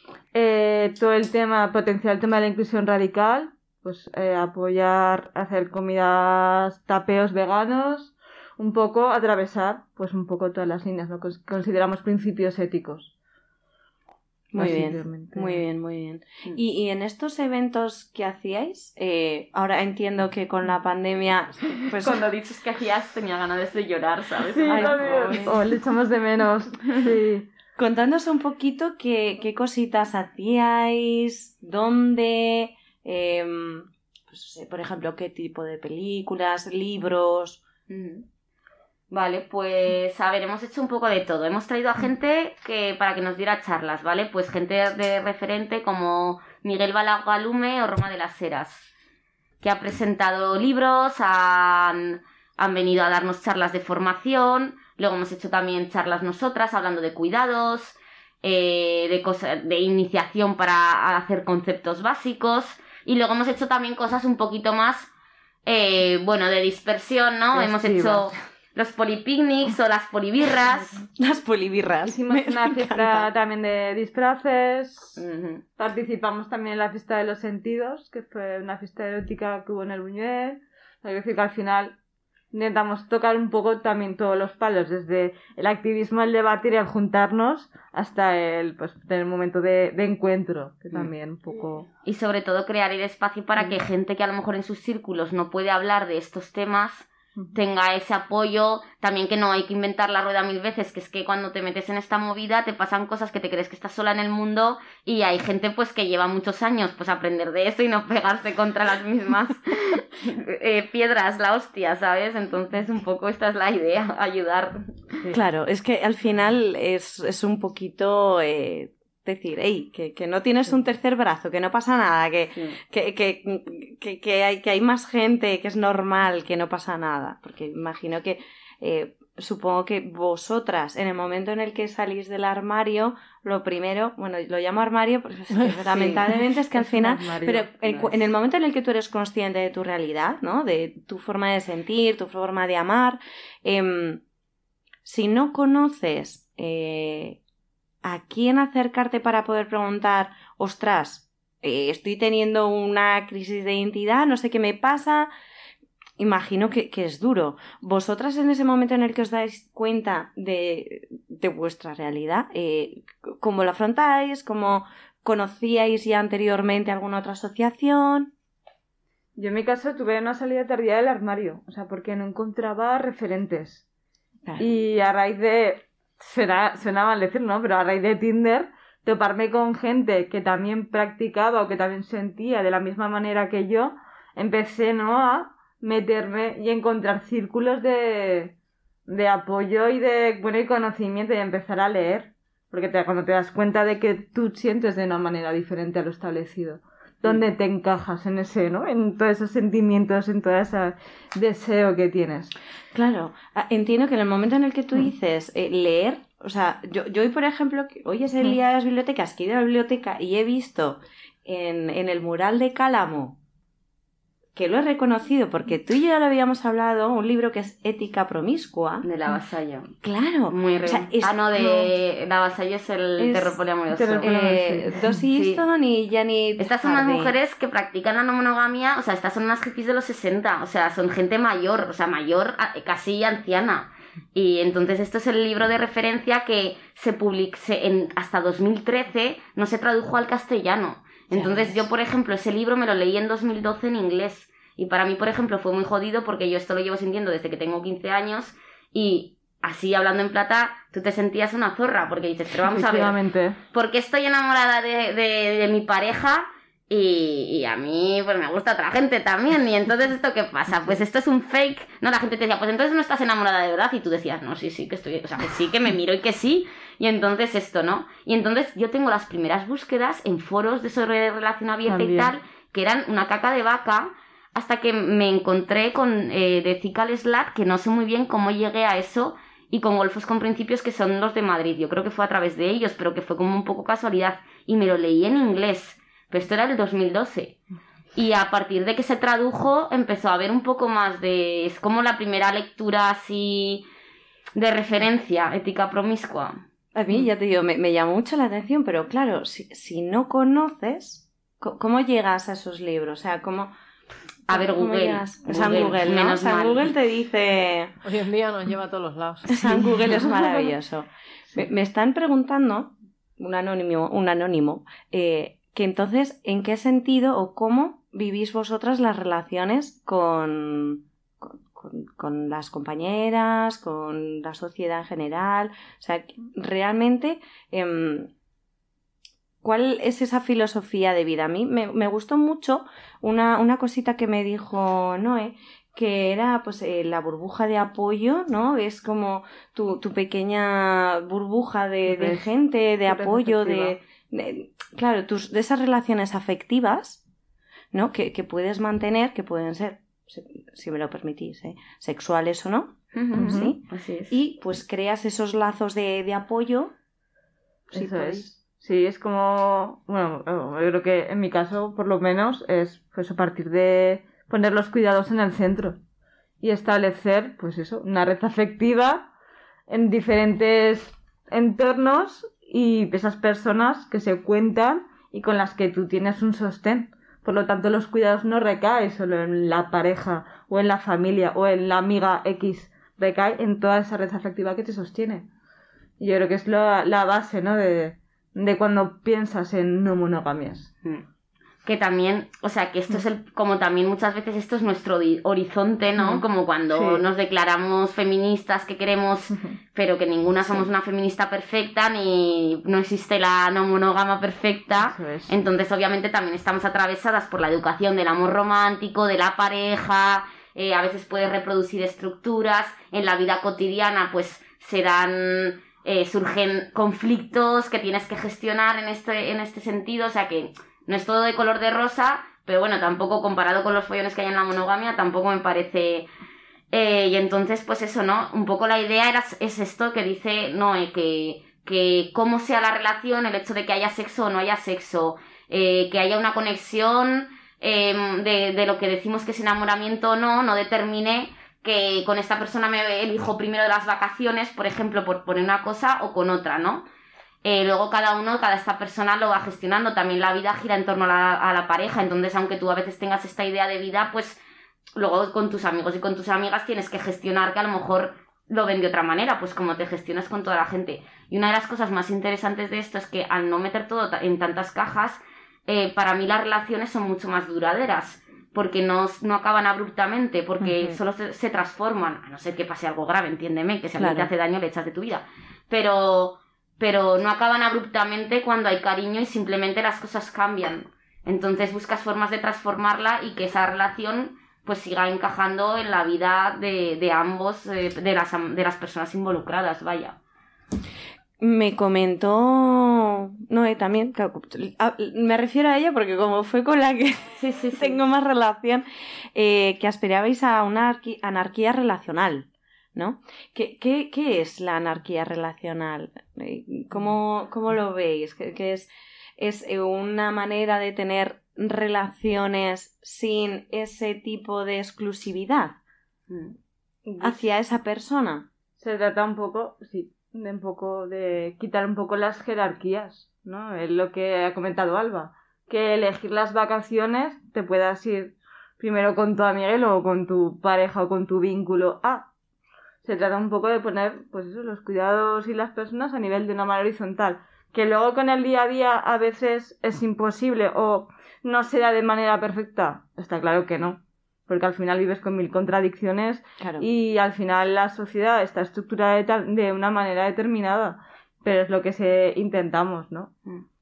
eh, todo el tema, potenciar el tema de la inclusión radical, pues eh, apoyar, hacer comidas, tapeos veganos, un poco atravesar, pues un poco todas las líneas, lo que consideramos principios éticos. Muy bien, Básicamente. muy bien, muy bien. Y, y en estos eventos que hacíais, eh, ahora entiendo que con la pandemia, pues Cuando dices que hacías tenía ganas de llorar, ¿sabes? Sí, Ay, también. joder. Oh, le echamos de menos. Sí. contándonos un poquito qué, qué cositas hacíais, dónde, eh, pues, no sé, por ejemplo, qué tipo de películas, libros. Ujú. Vale, pues a ver, hemos hecho un poco de todo. Hemos traído a gente que para que nos diera charlas, ¿vale? Pues gente de referente como Miguel Balagalume o Roma de las Heras, que ha presentado libros, han, han venido a darnos charlas de formación. Luego hemos hecho también charlas nosotras hablando de cuidados, eh, de, cosas, de iniciación para hacer conceptos básicos. Y luego hemos hecho también cosas un poquito más, eh, bueno, de dispersión, ¿no? Hemos hecho los polipicnics o las polibirras. Las polibirras. Hicimos Me- una me fiesta encanta. también de disfraces. Ujú. Participamos también en la fiesta de los sentidos, que fue una fiesta erótica que hubo en el Buñuel. Hay que decir que al final intentamos tocar un poco también todos los palos, desde el activismo, el debatir y el juntarnos, hasta el, pues, el momento de, de encuentro, que también un poco... Y sobre todo crear el espacio para que gente que a lo mejor en sus círculos no puede hablar de estos temas, tenga ese apoyo, también que no hay que inventar la rueda mil veces, que es que cuando te metes en esta movida te pasan cosas que te crees que estás sola en el mundo y hay gente pues que lleva muchos años pues aprender de eso y no pegarse contra las mismas eh, piedras, la hostia, ¿sabes? Entonces un poco esta es la idea, ayudar. Claro, es que al final es, es un poquito... Eh... decir, hey, que, que no tienes un tercer brazo, que no pasa nada, que, sí. que, que, que, que, hay, que hay más gente, que es normal, que no pasa nada. Porque imagino que, eh, supongo que vosotras, en el momento en el que salís del armario, lo primero, bueno, lo llamo armario, pues es que, sí. lamentablemente es que al final, pero el, en el momento en el que tú eres consciente de tu realidad, ¿no? De tu forma de sentir, tu forma de amar, eh, si no conoces... Eh, ¿a quién acercarte para poder preguntar, ostras, eh, estoy teniendo una crisis de identidad, no sé qué me pasa? Imagino que, que es duro. Vosotras en ese momento en el que os dais cuenta de, de vuestra realidad, eh, ¿cómo lo afrontáis? ¿Cómo conocíais ya anteriormente alguna otra asociación? Yo en mi caso tuve una salida tardía del armario, o sea, porque no encontraba referentes. Claro. Y a raíz de... Suena, suena mal decir, ¿no? Pero a raíz de Tinder, toparme con gente que también practicaba o que también sentía de la misma manera que yo, empecé, ¿no? A meterme y encontrar círculos de, de apoyo y de, bueno, y conocimiento y empezar a leer. Porque te, cuando te das cuenta de que tú sientes de una manera diferente a lo establecido, ¿dónde te encajas en ese, ¿no? En todos esos sentimientos, en todo ese deseo que tienes. Claro, entiendo que en el momento en el que tú dices eh, leer, o sea, yo, yo hoy, por ejemplo, hoy es el día de las bibliotecas, que he ido a la biblioteca y he visto en, en el mural de Cálamo, que lo he reconocido porque tú y yo ya lo habíamos hablado, un libro que es Ética Promiscua. De la Vasallo. Claro. Muy re... o sea, es... Ah, no, de la Vasallo es el es... terror poliamoroso. Eh, Dossie Easton sí. y Janet Estas son Hardy. Unas mujeres que practican la no monogamia, o sea, estas son unas hippies de los sesenta, o sea, son gente mayor, o sea, mayor, casi anciana. Y entonces esto es el libro de referencia que se publicó en, hasta dos mil trece, no se tradujo al castellano. Entonces yo, por ejemplo, ese libro me lo leí en dos mil doce en inglés. Y para mí, por ejemplo, fue muy jodido porque yo esto lo llevo sintiendo desde que tengo quince años y así, hablando en plata, tú te sentías una zorra porque dices, pero vamos a ver, ¿por qué estoy enamorada de, de, de mi pareja y, y a mí pues me gusta otra gente también? Y entonces, ¿esto qué pasa? Pues esto es un fake. No, la gente te decía, pues entonces no estás enamorada de verdad. Y tú decías, no, sí, sí, que estoy, o sea, que sí, que me miro y que sí. Y entonces esto, ¿no? Y entonces yo tengo las primeras búsquedas en foros de sobre relación abierta también. Y tal, que eran una caca de vaca, hasta que me encontré con eh, de Cical Slack, que no sé muy bien cómo llegué a eso, y con Golfos con Principios, que son los de Madrid. Yo creo que fue a través de ellos, pero que fue como un poco casualidad. Y me lo leí en inglés, pero esto era el dos mil doce. Y a partir de que se tradujo, empezó a haber un poco más de... Es como la primera lectura así de referencia, Ética Promiscua. A mí, ya te digo, me, me llamó mucho la atención, pero claro, si, si no conoces, ¿cómo llegas a esos libros? O sea, ¿cómo...? A ver, Google. Google. San Google, ¿no? Menos San mal. Google te dice... Hoy en día nos lleva a todos los lados. San Google es maravilloso. Me, me están preguntando, un anónimo, un anónimo eh, que entonces, ¿en qué sentido o cómo vivís vosotras las relaciones con, con, con, con las compañeras, con la sociedad en general? O sea, realmente... Eh, ¿cuál es esa filosofía de vida? A mí me, me gustó mucho una, una cosita que me dijo Noé, que era pues eh, la burbuja de apoyo, ¿no? Es como tu, tu pequeña burbuja de, de gente, de apoyo, de, de... Claro, tus, de esas relaciones afectivas, ¿no? Que, que puedes mantener, que pueden ser, si me lo permitís, ¿eh? Sexuales o no, uh-huh. ¿sí? Así es. Y pues creas esos lazos de, de apoyo. Eso sí, es. Sí, es como, bueno, yo creo que en mi caso, por lo menos, es pues a partir de poner los cuidados en el centro y establecer, pues eso, una red afectiva en diferentes entornos y esas personas que se cuentan y con las que tú tienes un sostén. Por lo tanto, los cuidados no recaen solo en la pareja o en la familia o en la amiga X, recae en toda esa red afectiva que te sostiene. Y yo creo que es la, la base, ¿no? de... de cuando piensas en no monogamias. Mm. que también, o sea, que esto es el, como también muchas veces esto es nuestro di- horizonte, ¿no? Mm. Como cuando Sí. nos declaramos feministas que queremos, pero que ninguna somos una feminista perfecta, ni no existe la no monógama perfecta. Eso es. Entonces, obviamente, también estamos atravesadas por la educación del amor romántico, de la pareja, eh, a veces puedes reproducir estructuras, en la vida cotidiana, pues, se dan... Eh, surgen conflictos que tienes que gestionar en este, en este sentido, o sea que no es todo de color de rosa, pero bueno, tampoco comparado con los follones que hay en la monogamia, tampoco me parece... Eh, y entonces, pues eso, ¿no? Un poco la idea era, es esto que dice Noé, que, que cómo sea la relación, el hecho de que haya sexo o no haya sexo, eh, que haya una conexión eh, de, de lo que decimos que es enamoramiento o no, no determine que con esta persona me elijo primero de las vacaciones, por ejemplo, por poner una cosa o con otra, ¿no? Eh, luego cada uno, cada esta persona lo va gestionando. También la vida gira en torno a la, a la pareja, entonces aunque tú a veces tengas esta idea de vida, pues luego con tus amigos y con tus amigas tienes que gestionar que a lo mejor lo ven de otra manera, pues como te gestionas con toda la gente. Y una de las cosas más interesantes de esto es que al no meter todo en tantas cajas, eh, para mí las relaciones son mucho más duraderas, porque no, no acaban abruptamente, porque Ujú. solo se, se transforman, a no ser que pase algo grave, entiéndeme, que si alguien te Claro. hace daño le echas de tu vida, pero, pero no acaban abruptamente cuando hay cariño y simplemente las cosas cambian. Entonces buscas formas de transformarla y que esa relación pues siga encajando en la vida de, de ambos, eh, de, las, de las personas involucradas, vaya. Me comentó Noé también, claro, a- me refiero a ella porque como fue con la que Sí, sí, sí. tengo más relación, eh, que aspirabais a una arqui- anarquía relacional, ¿no? ¿Qué, qué, qué es la anarquía relacional? Eh, ¿Cómo, cómo lo veis? ¿Qué, qué es, es eh, una manera de tener relaciones sin ese tipo de exclusividad Mm. hacia esa persona? Se trata un poco, sí, de un poco de quitar un poco las jerarquías, ¿no? Es lo que ha comentado Alba, que elegir las vacaciones te puedas ir primero con tu amiga y luego con tu pareja o con tu vínculo A. Se trata un poco de poner, pues eso, los cuidados y las personas a nivel de una manera horizontal, que luego con el día a día a veces es imposible o no se da de manera perfecta. Está claro que no, porque al final vives con mil contradicciones Claro. y al final la sociedad está estructurada de, tal- de una manera determinada, pero es lo que se intentamos, ¿no?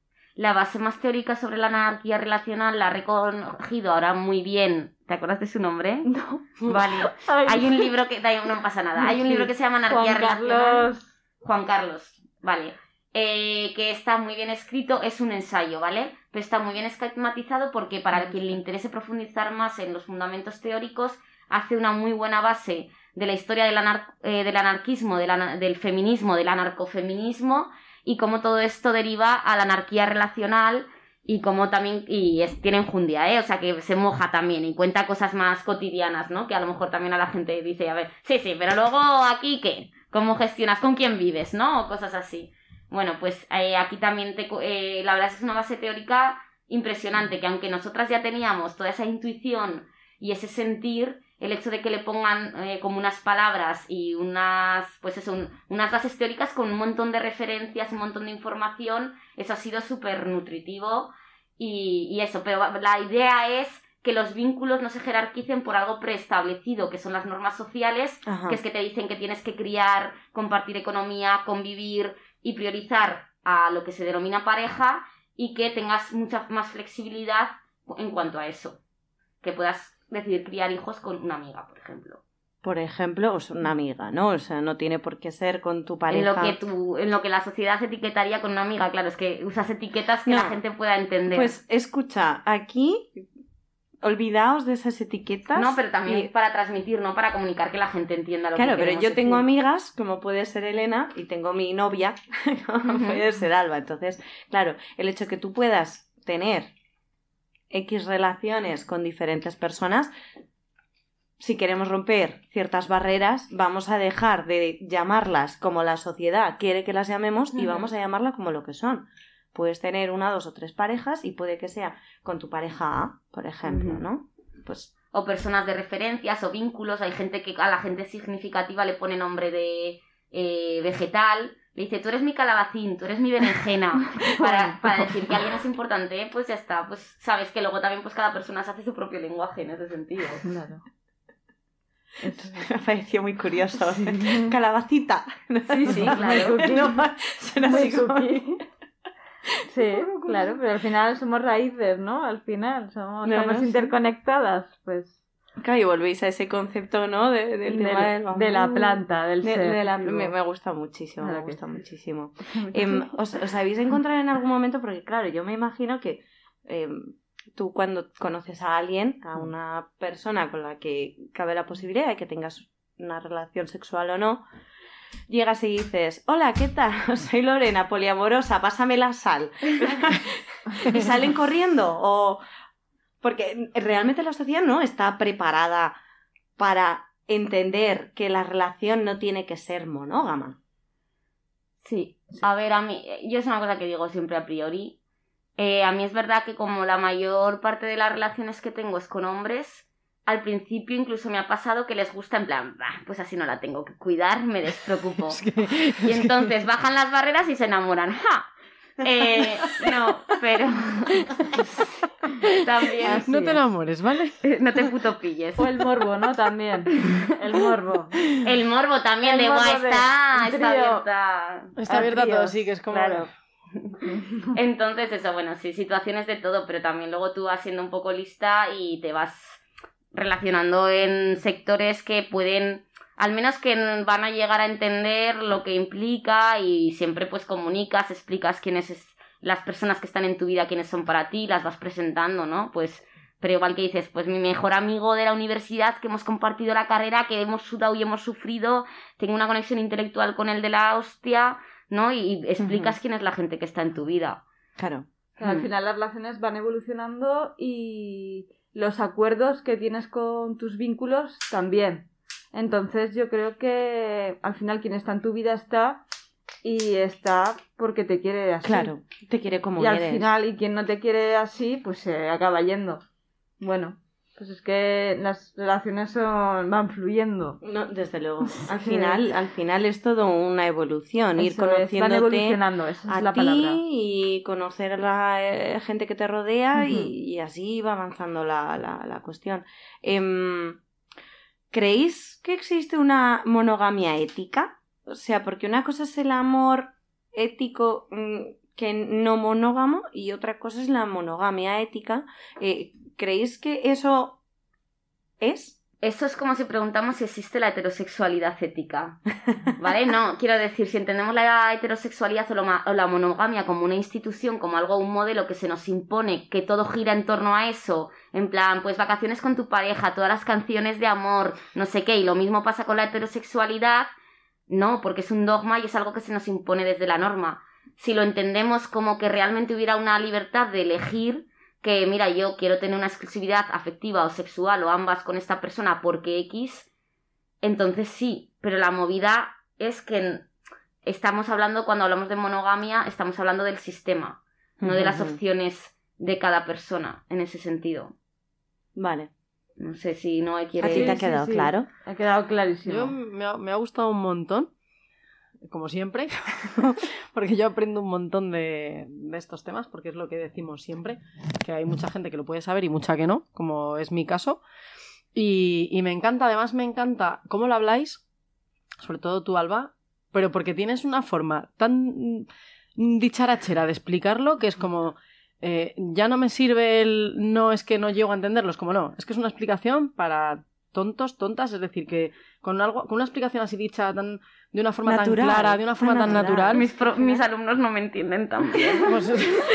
La base más teórica sobre la anarquía relacional la ha recogido ahora muy bien. ¿Te acuerdas de su nombre? No. Vale. Ay. Hay un libro que... da- No pasa nada. Hay un Sí. libro que se llama Anarquía Juan relacional. Carlos. Juan Carlos. Vale. Eh, que está muy bien escrito. Es un ensayo, ¿vale? Pero está muy bien esquematizado porque para quien le interese profundizar más en los fundamentos teóricos, hace una muy buena base de la historia del, anar- eh, del anarquismo, del, ana- del feminismo, del anarcofeminismo, y cómo todo esto deriva a la anarquía relacional y cómo también, y es, tiene enjundia, ¿eh? O sea que se moja también y cuenta cosas más cotidianas, ¿no? Que a lo mejor también a la gente dice, a ver, sí, sí, pero luego aquí, ¿qué? ¿Cómo gestionas? ¿Con quién vives? ¿No? O cosas así. Bueno, pues eh, aquí también, te, eh, la verdad es que es una base teórica impresionante, que aunque nosotras ya teníamos toda esa intuición y ese sentir, el hecho de que le pongan eh, como unas palabras y unas, pues eso, un- unas bases teóricas con un montón de referencias, un montón de información, eso ha sido súper nutritivo y, y eso, pero la idea es que los vínculos no se jerarquicen por algo preestablecido, que son las normas sociales, Ajá. que es que te dicen que tienes que criar, compartir economía, convivir y priorizar a lo que se denomina pareja, y que tengas mucha más flexibilidad en cuanto a eso, que puedas decidir criar hijos con una amiga, por ejemplo. Por ejemplo, o sea, una amiga, ¿no? O sea, no tiene por qué ser con tu pareja. En lo que tú, en lo que la sociedad etiquetaría con una amiga, claro, es que usas etiquetas que No. la gente pueda entender. Pues escucha, aquí olvidaos de esas etiquetas. no, pero también y- para transmitir, no para comunicar, que la gente entienda lo Claro, que pero queremos yo tengo decir. amigas, como puede ser Elena, y tengo mi novia, como Ujú. puede ser Alba. Entonces, claro, el hecho que tú puedas tener X relaciones con diferentes personas, si queremos romper ciertas barreras, vamos a dejar de llamarlas como la sociedad quiere que las llamemos y Ujú. vamos a llamarlas como lo que son. Puedes tener una, dos o tres parejas y puede que sea con tu pareja A, por ejemplo, Ujú. ¿no? Pues O personas de referencias o vínculos. Hay gente que a la gente significativa le pone nombre de eh, vegetal, le dice, tú eres mi calabacín, tú eres mi berenjena, para, para decir que alguien es importante, pues ya está, pues sabes que luego también pues cada persona se hace su propio lenguaje en ese sentido. Claro. Me pareció muy curioso. Sí. Calabacita. Sí, sí, claro. No, suena Muy así como... cookie. Sí, claro, pero al final somos raíces, ¿no? Al final somos, No, estamos no, interconectadas, pues... Claro, y volvéis a ese concepto, ¿no? De, del de, tema del bambú. de la planta, del De, ser. de la, vivo. me, me gusta muchísimo, Claro me que gusta sí. muchísimo. Eh, ¿os, ¿Os habéis encontrado en algún momento? Porque claro, yo me imagino que eh, tú cuando conoces a alguien, a una persona con la que cabe la posibilidad de que tengas una relación sexual o no, llegas y dices, hola, ¿qué tal? Soy Lorena, poliamorosa, pásame la sal. Y salen corriendo. O... Porque realmente la sociedad no está preparada para entender que la relación no tiene que ser monógama. Sí, a ver, a mí, yo es una cosa que digo siempre a priori. Eh, a mí es verdad que como la mayor parte de las relaciones que tengo es con hombres, al principio incluso me ha pasado que les gusta en plan, bah, pues así no la tengo que cuidar, me despreocupo. Es que- Y entonces bajan las barreras y se enamoran. ¡Ja! Eh, no, pero también No Así te es. enamores, ¿vale? no te puto pilles. O el morbo, ¿no? También. El morbo. El morbo también El de morbo guay de está, un está trío. abierta. Está abierta a todo, tríos, sí, que es como... claro. Entonces eso, bueno, sí, situaciones de todo, pero también luego tú vas siendo un poco lista y te vas relacionando en sectores que pueden, al menos que van a llegar a entender lo que implica y siempre pues comunicas, explicas quiénes es las personas que están en tu vida, quiénes son para ti, las vas presentando, ¿no? Pues, pero igual que dices, pues mi mejor amigo de la universidad, que hemos compartido la carrera, que hemos sudado y hemos sufrido, tengo una conexión intelectual con el de la hostia, ¿no? Y explicas Ujú. quién es la gente que está en tu vida. Claro. Al Mm. final las relaciones van evolucionando y los acuerdos que tienes con tus vínculos también. Entonces yo creo que al final quien está en tu vida está y está porque te quiere así. Claro, te quiere como Y al eres. final, y quien no te quiere así, pues se acaba yendo. Bueno, pues es que las relaciones son, van fluyendo. No, desde luego. Al Sí. final, al final es todo una evolución, ir Eso es, van conociéndote evolucionando, esa es a la ti palabra. y conocer a la eh, gente que te rodea Ujú. y, y así va avanzando la, la, la cuestión. Em, ¿Creéis que existe una monogamia ética? O sea, porque una cosa es el amor ético mm, que no monógamo y otra cosa es la monogamia ética. Eh, ¿Creéis que eso es? Eso es como si preguntamos si existe la heterosexualidad ética, ¿vale? No, quiero decir, si entendemos la heterosexualidad o, lo ma- o la monogamia como una institución, como algo, un modelo que se nos impone, que todo gira en torno a eso, en plan, pues vacaciones con tu pareja, todas las canciones de amor, no sé qué, y lo mismo pasa con la heterosexualidad, no, porque es un dogma y es algo que se nos impone desde la norma. Si lo entendemos como que realmente hubiera una libertad de elegir, que mira, yo quiero tener una exclusividad afectiva o sexual o ambas con esta persona porque X, entonces sí, pero la movida es que estamos hablando, cuando hablamos de monogamia, estamos hablando del sistema, no de las Ujú. opciones de cada persona, en ese sentido. Vale. No sé si no ¿A quiere... ti te ha sí, quedado sí. claro? Ha quedado clarísimo. Yo me ha, me ha gustado un montón, como siempre, porque yo aprendo un montón de, de estos temas, porque es lo que decimos siempre, que hay mucha gente que lo puede saber y mucha que no, como es mi caso. Y, y me encanta, además me encanta cómo lo habláis, sobre todo tú, Alba, pero porque tienes una forma tan dicharachera de explicarlo que es como... Eh, ya no me sirve el no es que no llego a entenderlo, es como no, es que es una explicación para tontos, tontas, es decir, que con algo, con una explicación así dicha tan, de una forma Natural, tan clara, de una forma tan tan natural. natural, Mis, pro- mis alumnos no me entienden tan bien, pues,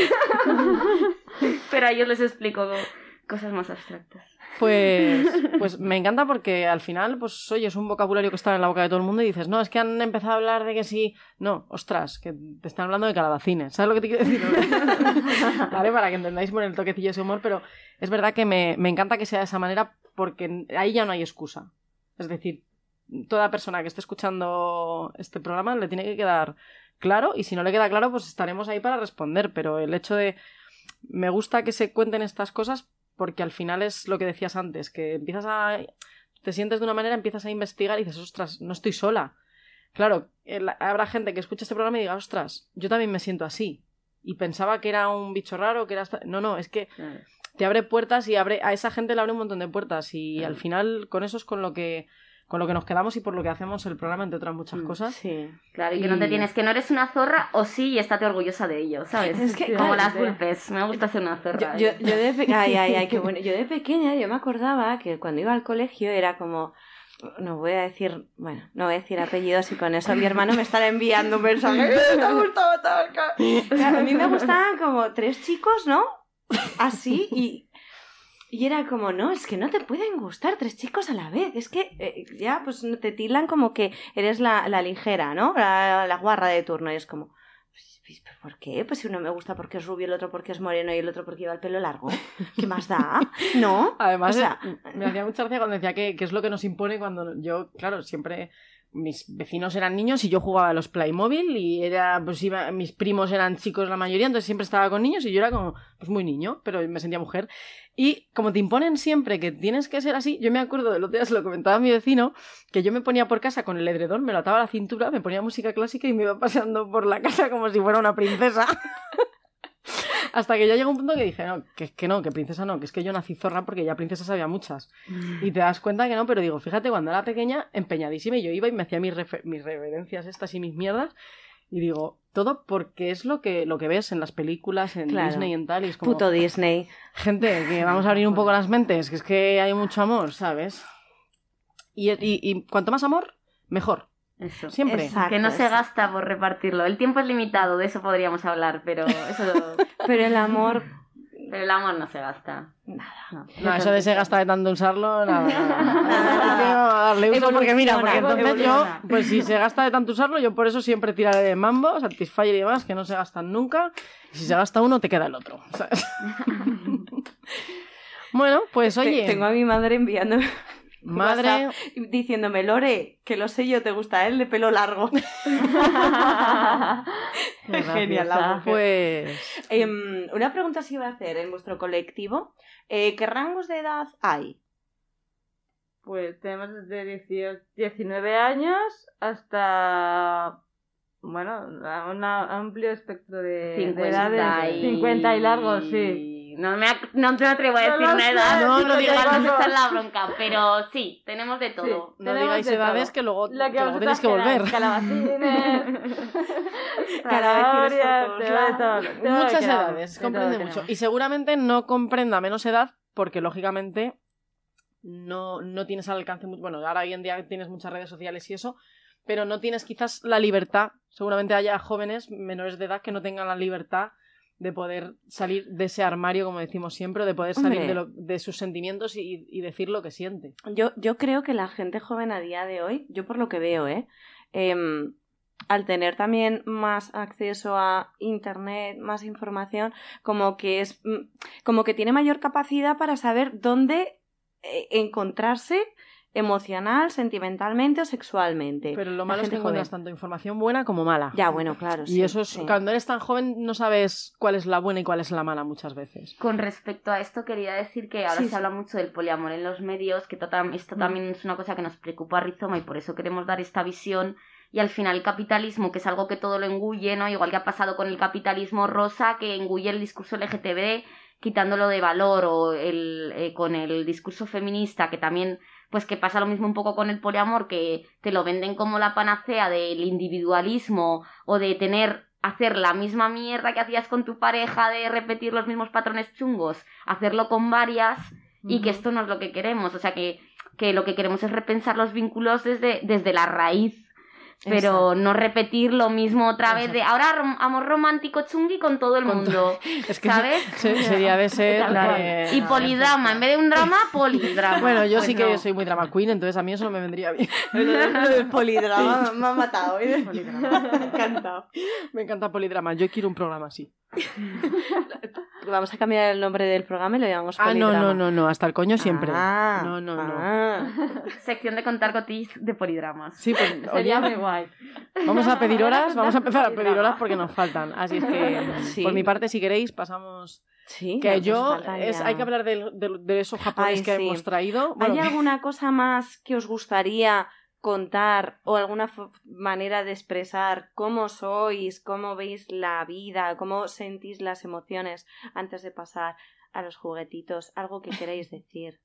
pero a ellos les explico cosas más abstractas. pues, pues me encanta porque al final, pues oye, es un vocabulario que está en la boca de todo el mundo y dices, no, es que han empezado a hablar de que sí, no, ostras, que te están hablando de calabacines, ¿sabes lo que te quiero decir? Vale, para que entendáis por el toquecillo ese humor, pero es verdad que me, me encanta que sea de esa manera porque ahí ya no hay excusa. Es decir, toda persona que esté escuchando este programa le tiene que quedar claro y si no le queda claro, pues estaremos ahí para responder, pero el hecho de... Me gusta que se cuenten estas cosas porque al final es lo que decías antes, que empiezas a... te sientes de una manera, empiezas a investigar y dices, ostras, no estoy sola. claro, el, habrá gente que escuche este programa y diga, ostras, yo también me siento así. Y pensaba que era un bicho raro, que era... Hasta... No, no, es que Claro. te abre puertas y abre a esa gente le abre un montón de puertas. Y Claro. al final, con eso es con lo que con lo que nos quedamos y por lo que hacemos el programa, entre otras muchas Mm, cosas. Sí. Claro, y que Y- no te tienes, que no eres una zorra o sí y estate orgullosa de ello, ¿sabes? Es que, como claro, las sí. vulpes, me gusta ser una Yo, zorra. yo, yo de pe- ay, ay, ay, qué bueno. Yo de pequeña yo me acordaba que cuando iba al colegio era como... No voy a decir... Bueno, no voy a decir apellidos y con eso mi hermano me estará enviando un mensaje. "Eh, ¿Te ha gustado tal ca-?". Claro, a mí me gustaban como tres chicos, ¿no? Así y... Y era como, no, es que no te pueden gustar tres chicos a la vez. Es que eh, ya pues te tildan como que eres la, la ligera, ¿no? La, la guarra de turno. Y es como... Pues, pues, ¿por qué? Pues si uno me gusta porque es rubio, el otro porque es moreno y el otro porque lleva el pelo largo. ¿Qué más da? ¿No? Además, O sea, eh, me hacía mucha gracia cuando decía que, que es lo que nos impone cuando yo, claro, siempre mis vecinos eran niños y yo jugaba a los Playmobil y era, pues iba, mis primos eran chicos la mayoría, entonces siempre estaba con niños y yo era como, pues muy niño, pero me sentía mujer. Y como te imponen siempre que tienes que ser así, yo me acuerdo del otro día, se lo comentaba a mi vecino, que yo me ponía por casa con el edredón, me lo ataba a la cintura, me ponía música clásica y me iba paseando por la casa como si fuera una princesa. Hasta que ya llegó un punto que dije, no, que, que no, que princesa no, que es que yo nací zorra porque ya princesas había muchas. Y te das cuenta que no, pero digo, fíjate, cuando era pequeña, empeñadísima, y yo iba y me hacía mis, refer- mis reverencias estas y mis mierdas, y digo, todo porque es lo que, lo que ves en las películas, en Claro. Disney y en tal, y es como, puto Disney. gente, que vamos a abrir un poco las mentes, que es que hay mucho amor, ¿sabes? Y, y, y cuanto más amor, mejor, Eso. siempre. Exacto. Que no se gasta por repartirlo. El tiempo es limitado, de eso podríamos hablar, pero eso... Pero el amor... pero el amor no se gasta. Nada. No, eso de se gasta de tanto usarlo, nada, nada. Tengo que darle uso porque mira, porque Evoluciona, entonces yo, evoluciona. pues si se gasta de tanto usarlo, yo por eso siempre tiraré de Mambo, Satisfyer y demás, que no se gastan nunca. Y si se gasta uno, te queda el otro, ¿sabes? Bueno, pues Te- oye, Tengo a mi madre enviando... madre, WhatsApp diciéndome, Lore, que lo sé yo, te gusta él de pelo largo. Qué Genial, la graciosa. mujer. pues... Em, una pregunta os iba a hacer en vuestro colectivo. Eh, ¿Qué rangos de edad hay? Pues tenemos desde dieciocho, diecinueve años hasta, bueno, a un amplio espectro de, de cincuenta edades. y... cincuenta y largos, sí. No me, ac- no te atrevo a No decir lo una sé, edad, no, no porque digas igual me eso. echan la bronca, pero sí, tenemos de todo. No Tenemos digáis de edades todo. que luego, Lo que luego vosotras tienes que volver. queráis, calabacines, Calabacines zanahorias, por todos de lados. todo, de todo Muchas queramos, edades, de comprende todo mucho. queramos. Y seguramente no comprenda menos edad, porque lógicamente no, no tienes al alcance mucho. Bueno, ahora hoy en día tienes muchas redes sociales y eso, pero no tienes quizás la libertad. Seguramente haya jóvenes menores de edad que no tengan la libertad de poder salir de ese armario, como decimos siempre, o de poder salir Hombre. de, lo- de sus sentimientos y, y decir lo que siente. Yo, yo creo que la gente joven a día de hoy, yo por lo que veo, ¿eh? Em, al tener también más acceso a internet, más información, como que es mm, como que tiene mayor capacidad para saber dónde eh, encontrarse emocional, sentimentalmente o sexualmente. Pero lo La malo es que gente encuentras joven. tanto información buena como mala. Ya, bueno, claro. Y sí, eso es, sí. cuando eres tan joven no sabes cuál es la buena y cuál es la mala muchas veces. Con respecto a esto, quería decir que ahora Sí, se sí. habla mucho del poliamor en los medios, que to- tam- esto Mm. también es una cosa que nos preocupa a Rizoma y por eso queremos dar esta visión. Y al final el capitalismo, que es algo que todo lo engulle, ¿no? Igual que ha pasado con el capitalismo rosa, que engulle el discurso L G T B quitándolo de valor, o el, eh, con el discurso feminista, que también, pues que pasa lo mismo un poco con el poliamor, que te lo venden como la panacea del individualismo o de tener... hacer la misma mierda que hacías con tu pareja de repetir los mismos patrones chungos, hacerlo con varias, y que esto no es lo que queremos. O sea, que, que lo que queremos es repensar los vínculos desde, desde la raíz, pero Exacto. no repetir lo mismo otra vez de ahora rom- amor romántico chungui con todo el Con mundo, Es que ¿sabes? se- sería de ser... Claro. eh, Y polidrama, en vez de un drama, polidrama. Bueno, yo Pues sí que no. soy muy drama queen, entonces a mí eso no me vendría bien. Lo del polidrama me ha matado. ¿eh? Me ha encantado. Me encanta polidrama, yo quiero un programa así. Vamos a cambiar el nombre del programa y lo llamamos Ah, no, polidrama. no, no, no, hasta el coño siempre. Ah, No, no, no. ah. Sección de contar cotis de polidramas. Sí, pues, Sería oye, muy guay. vamos a pedir horas, vamos a empezar a pedir horas porque nos faltan. Así es que, Sí. por mi parte, si queréis, pasamos... Sí, Que nos yo, faltan es, ya. hay que hablar del- del- de, eso japonés Ay, que sí. hemos traído. Bueno, ¿Hay alguna cosa más que os gustaría contar o alguna f- manera de expresar cómo sois, cómo veis la vida, cómo sentís las emociones antes de pasar a los juguetitos? Algo que queréis decir.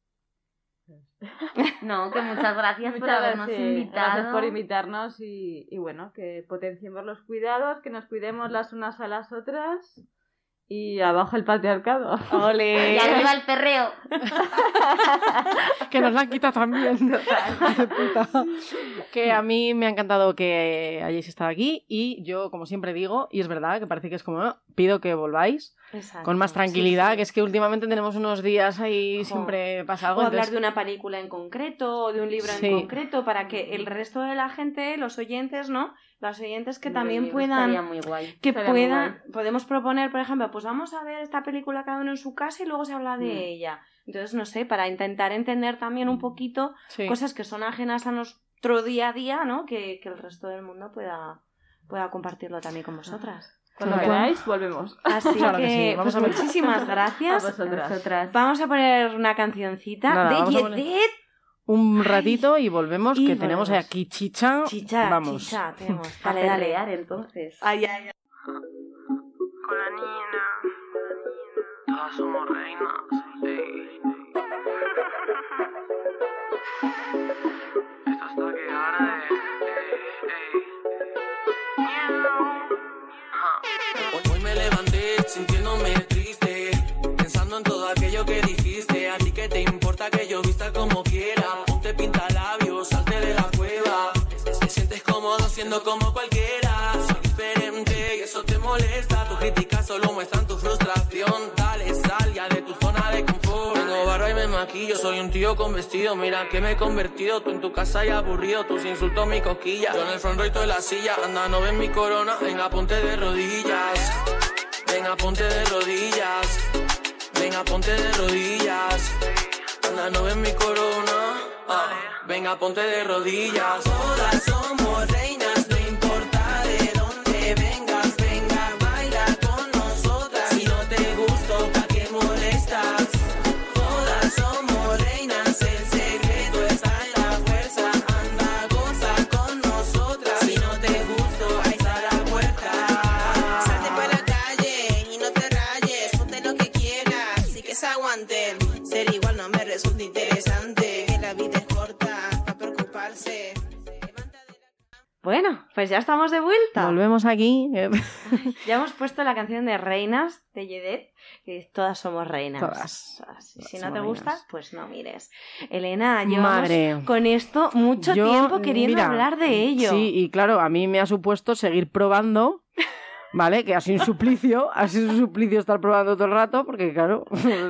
No, que muchas gracias por Muchas habernos gracias, invitado. gracias por invitarnos y, y bueno, que potenciemos los cuidados, que nos cuidemos las unas a las otras y abajo el patriarcado. ¡Ole! Y arriba el perreo. Que nos la han quitado también. De puta. Que a mí me ha encantado que hayáis estado aquí y yo, como siempre digo, y es verdad que parece que es como, "Ah, pido que volváis Exacto. con más tranquilidad", Sí, sí. que es que últimamente tenemos unos días ahí, Jo. siempre pasa O algo. hablar entonces- de una película en concreto o de un libro Sí. en concreto para que el resto de la gente, los oyentes, ¿no? Los oyentes que también Estaría puedan... muy guay. Que Estaría muy puedan... Podemos proponer, por ejemplo, pues vamos a ver esta película cada uno en su casa y luego se habla de Mm. ella. Entonces, no sé, para intentar entender también un poquito Sí. cosas que son ajenas a nuestro día a día, ¿no? Que, que el resto del mundo pueda, pueda compartirlo también con vosotras. Cuando Claro. queráis, volvemos. Así Claro que que, sí, vamos pues a ver. muchísimas gracias. A vosotras. Nosotras. Vamos a poner una cancioncita Nada, de vamos a poner- Yedet. Un ratito y volvemos, Y que tenemos volvemos. aquí chicha. Chicha, Vamos. chicha, tenemos. A Dale, dale. perrear, entonces. Ay, ay, ay. Con la niña, todas somos reinas. Ey. Esto está que arde. Ey, ey. Ajá. Hoy, hoy me levanté sintiéndome triste, pensando en todo aquello que dijiste. A ti que te importa que yo vista como quiera, ponte pinta labios, salte de la cueva. Te sientes cómodo siendo como cualquiera. Soy diferente y eso te molesta. Tus críticas solo muestran tu frustración. Dale, sal ya de tu zona de confort. Tengo barba y me maquillo, soy un tío con vestido. Mira que me he convertido, tú en tu casa y aburrido. Tus insultos mi cosquilla, yo en el front row y tú en la silla. Anda, no ves mi corona, venga, ponte de rodillas. Venga, ponte de rodillas. Venga, ponte de rodillas. Anda, no ves mi corona. Ah, venga, ponte de rodillas. Todas somos reinas, no importa de dónde vengas. Venga, baila con nosotras. Si no te gusto, ¿pa' qué molestas? Todas somos reinas, el secreto está en la fuerza. Anda, goza con nosotras. Si no te gusto, ahí está la puerta. Salte para la calle y no te rayes, ponte lo que quieras, sí que se aguanten. Ser igual no me resulta interesante, que la vida es corta, para preocuparse. Bueno, pues ya estamos de vuelta. Volvemos aquí. eh, Ya hemos puesto la canción de Reinas de Yedet, que es Todas somos reinas. Todas. Todas. Y Todas si no somos te gusta, reinas. pues no mires. Elena, llevamos Madre. con esto mucho Yo, tiempo queriendo mira, hablar de ello. Sí, y claro, a mí me ha supuesto seguir probando, ¿vale? Que ha sido un suplicio, ha sido un suplicio estar probando todo el rato, porque claro,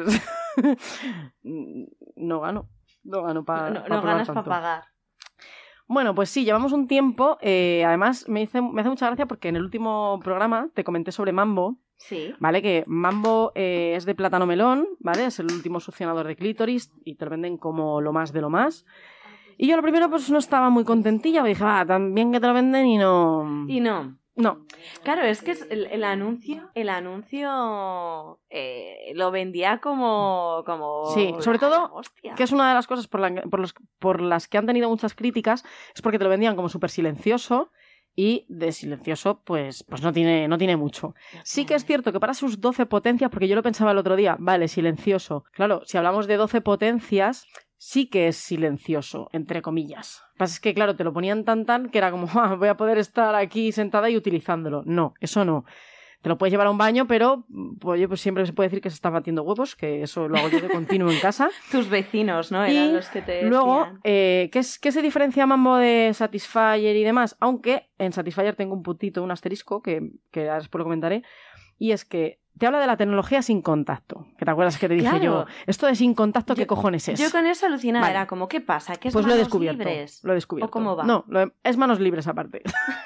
no gano, no gano para no, no ganas para pagar. Bueno, pues sí, llevamos un tiempo, eh, además me, hice, me hace mucha gracia porque en el último programa te comenté sobre Mambo, Sí. ¿vale? Que Mambo eh, es de plátano melón, ¿vale? Es el último succionador de clítoris y te lo venden como lo más de lo más. Y yo lo primero pues no estaba muy contentilla, dije, va, tan bien que te lo venden y no... Y no. No, Claro, es que es el, el anuncio, el anuncio eh, lo vendía como, como Sí, sobre la todo, hostia. que es una de las cosas por, la- por, los- por las que han tenido muchas críticas, es porque te lo vendían como súper silencioso y de silencioso pues, pues no, tiene, no tiene mucho. Sí que es cierto que para sus doce potencias, porque yo lo pensaba el otro día, vale, silencioso. Claro, si hablamos de doce potencias, sí que es silencioso, entre comillas. Lo que pasa es que, claro, te lo ponían tan tan que era como, ah, voy a poder estar aquí sentada y utilizándolo. No, eso no. Te lo puedes llevar a un baño, pero pues, oye, pues siempre se puede decir que se está batiendo huevos, que eso lo hago yo de continuo en casa. Tus vecinos, ¿no? Y Eran los que te luego, decían. eh, ¿qué, es, ¿qué se diferencia Mambo de Satisfyer y demás? Aunque en Satisfyer tengo un puntito, un asterisco, que, que ahora después lo comentaré, y es que te habla de la tecnología sin contacto. Que te acuerdas que te dije Claro. yo, esto de sin contacto, ¿qué Yo- cojones es? Yo con eso alucinada, Vale. era como, ¿qué pasa? ¿Qué es Pues lo he manos descubierto. libres? Lo he descubierto. ¿O cómo va? No, lo he- es manos libres aparte.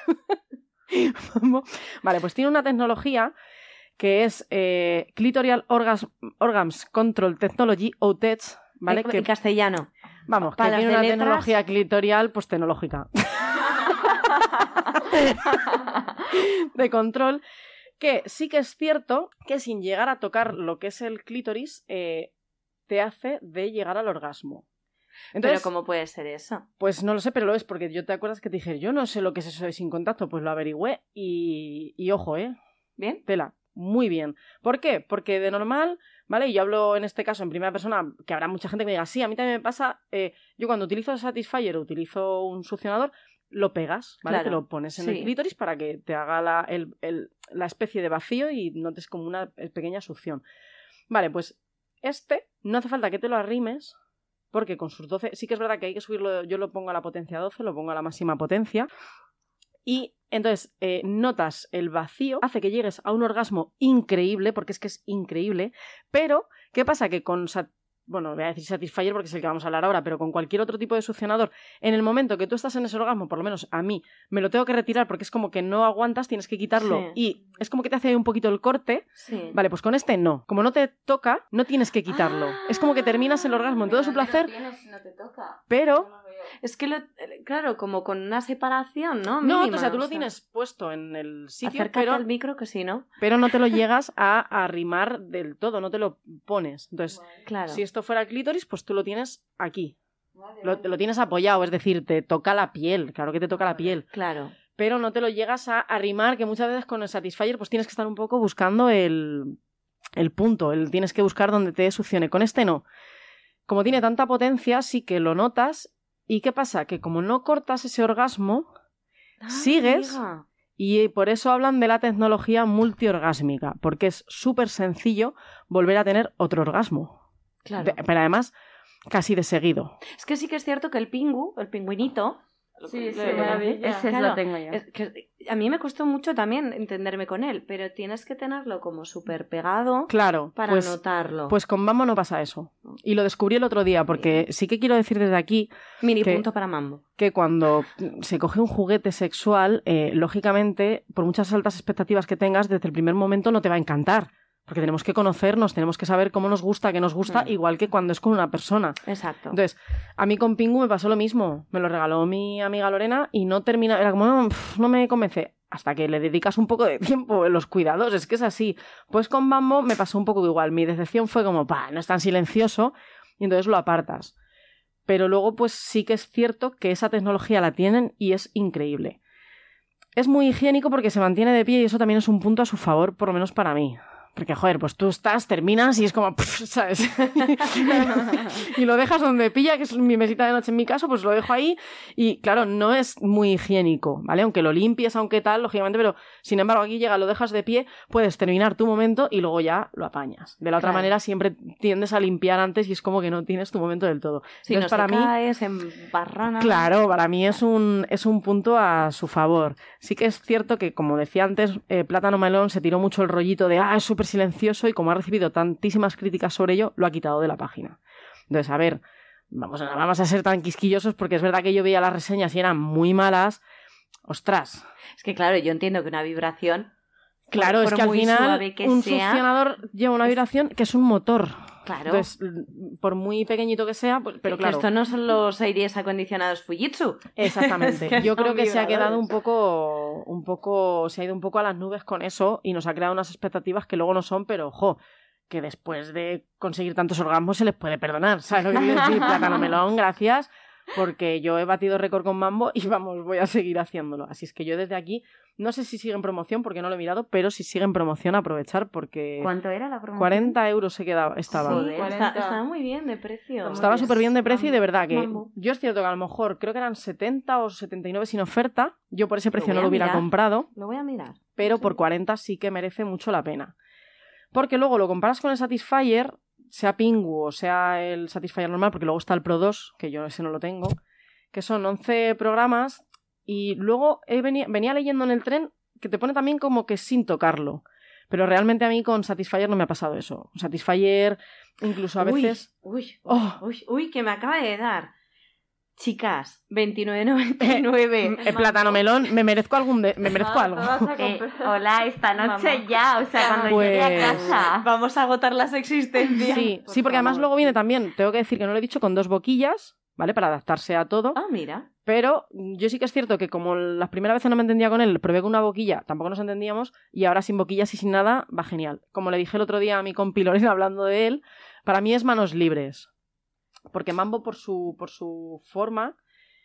Vale, pues tiene una tecnología que es eh, Clitoral Orgas- Organs Control Technology, O T E C, ¿vale? En, que, en castellano. vamos, que para las tiene de una letras. tecnología clitorial, pues tecnológica. de control, que sí que es cierto que sin llegar a tocar lo que es el clítoris, eh, te hace de llegar al orgasmo. Entonces, Pero ¿cómo puede ser eso? pues no lo sé, pero lo es, porque yo te acuerdas que te dije, yo no sé lo que es eso de sin contacto, pues lo averigüé y, y ojo, ¿eh? ¿Bien? Tela, muy bien. ¿Por qué? Porque de normal, ¿vale? Y yo hablo en este caso en primera persona, que habrá mucha gente que me diga, sí, a mí también me pasa, eh, yo cuando utilizo el Satisfyer o utilizo un succionador, lo pegas, ¿vale? Claro, Te lo pones en sí. el clítoris para que te haga la, el, el, la especie de vacío y notes como una pequeña succión. Vale, pues este no hace falta que te lo arrimes, porque con sus doce, sí que es verdad que hay que subirlo, yo lo pongo a la potencia doce, lo pongo a la máxima potencia, y entonces eh, notas el vacío, hace que llegues a un orgasmo increíble, porque es que es increíble, pero ¿qué pasa? Que con... Sat- bueno, voy a decir Satisfyer porque es el que vamos a hablar ahora, pero con cualquier otro tipo de succionador, en el momento que tú estás en ese orgasmo, por lo menos a mí, me lo tengo que retirar porque es como que no aguantas, tienes que quitarlo Sí. y es como que te hace un poquito el corte. Sí. Vale, pues con este no. Como no te toca, no tienes que quitarlo. Ah. Es como que terminas el orgasmo en todo su placer, Si no te toca. pero... Es que, lo, claro, como con una separación, ¿no? No, Mínima, o sea, tú lo sea, tienes puesto en el sitio, Acércate pero, al micro que sí, ¿no? pero no te lo llegas a arrimar del todo, no te lo pones. Entonces, Claro. si esto fuera el clítoris, pues tú lo tienes aquí. Lo, lo tienes apoyado, es decir, te toca la piel, claro que te toca la piel. Claro. Pero no te lo llegas a arrimar, que muchas veces con el Satisfyer pues tienes que estar un poco buscando el, el punto, el, tienes que buscar donde te succione. Con este no. Como tiene tanta potencia, sí que lo notas. ¿Y qué pasa? Que como no cortas ese orgasmo, Ah, sigues... amiga. Y por eso hablan de la tecnología multiorgásmica, porque es súper sencillo volver a tener otro orgasmo. Claro. De- pero además, casi de seguido. Es que sí que es cierto que el pingu, el pingüinito... Sí, sí, le- maravilla. Ese Claro, lo tengo yo. es que a mí me costó mucho también entenderme con él, pero tienes que tenerlo como súper pegado Claro, para pues, notarlo. pues con Mambo no pasa eso. Y lo descubrí el otro día, porque sí que quiero decir desde aquí Mini que- punto para Mambo. que cuando se coge un juguete sexual, eh, lógicamente, por muchas altas expectativas que tengas, desde el primer momento no te va a encantar. Porque tenemos que conocernos, tenemos que saber cómo nos gusta, qué nos gusta, Mm. igual que cuando es con una persona. Exacto. Entonces, a mí con Pingu me pasó lo mismo. Me lo regaló mi amiga Lorena y no termina... Era como, no, pf, no me convence. Hasta que le dedicas un poco de tiempo en los cuidados. Es que es así. Pues con Bambo me pasó un poco igual. Mi decepción fue como, pa, no es tan silencioso. Y entonces lo apartas. Pero luego, pues sí que es cierto que esa tecnología la tienen y es increíble. Es muy higiénico porque se mantiene de pie y eso también es un punto a su favor, por lo menos para mí. Porque, joder, pues tú estás, terminas y es como, pff, ¿sabes? Y lo dejas donde pilla, que es mi mesita de noche en mi caso, pues lo dejo ahí. Y, claro, no es muy higiénico, ¿vale? Aunque lo limpies, aunque tal, lógicamente, pero, sin embargo, aquí llega, lo dejas de pie, puedes terminar tu momento y luego ya lo apañas. De la otra Claro. manera, siempre tiendes a limpiar antes y es como que no tienes tu momento del todo. Si Entonces, no para se mí... cae, se embarrana. Claro, para mí es un, es un punto a su favor. Sí que es cierto que, como decía antes, eh, Plátano Melón se tiró mucho el rollito de, ah, es súper silencioso y como ha recibido tantísimas críticas sobre ello, lo ha quitado de la página. Entonces, a ver, vamos a, vamos a ser tan quisquillosos porque es verdad que yo veía las reseñas y eran muy malas. Ostras. Es que claro, yo entiendo que una vibración... Claro, por- es por que al muy final suave que un sea, succionador lleva una es- vibración que es un motor. Claro. Entonces, por muy pequeñito que sea, pues, pero que claro. esto no son los aires acondicionados Fujitsu. Exactamente. Es que Yo son creo que se ha vibradores. quedado un poco, un poco, se ha ido un poco a las nubes con eso y nos ha creado unas expectativas que luego no son, pero ojo, que después de conseguir tantos orgasmos se les puede perdonar. ¿Sabes lo que quiero decir? Plátano Melón, gracias, porque yo he batido récord con Mambo y vamos, voy a seguir haciéndolo. Así es que yo desde aquí, no sé si sigue en promoción porque no lo he mirado, pero si sigue en promoción aprovechar porque ¿Cuánto era la promoción? cuarenta euros se quedaba, estaba. Sí, Joder. está, cuarenta. está muy bien de precio. Estaba súper bien de precio y de verdad que Mambo. yo es cierto que a lo mejor creo que eran setenta o setenta y nueve sin oferta. Yo por ese precio voy no a lo hubiera mirar. comprado, Lo voy a mirar. pero Sí. por cuarenta sí que merece mucho la pena. Porque luego lo comparas con el Satisfyer, sea Pingu o sea el Satisfyer normal, porque luego está el Pro dos, que yo ese no lo tengo, que son once programas y luego he venía, venía leyendo en el tren que te pone también como que sin tocarlo. Pero realmente a mí con Satisfyer no me ha pasado eso. Satisfyer, incluso a Uy, veces... Uy, ¡Oh! uy, uy, que me acaba de dar. Chicas, veintinueve noventa y nueve. El plátano melón, me merezco algún de... me merezco Ah, algo. te vas a Eh, comprar. hola, esta noche Mamá. ya, o sea, cuando Pues- llegue a casa. Vamos a agotar las existencias. Sí, Por sí, porque además favor. luego viene también, tengo que decir que no lo he dicho, con dos boquillas, ¿vale? Para adaptarse a todo. Ah, mira. Pero yo sí que es cierto que como las primeras veces no me entendía con él, probé con una boquilla, tampoco nos entendíamos, y ahora sin boquillas y sin nada, va genial. Como le dije el otro día a mi compi Lorena hablando de él, para mí es manos libres. porque Mambo por su, por su forma...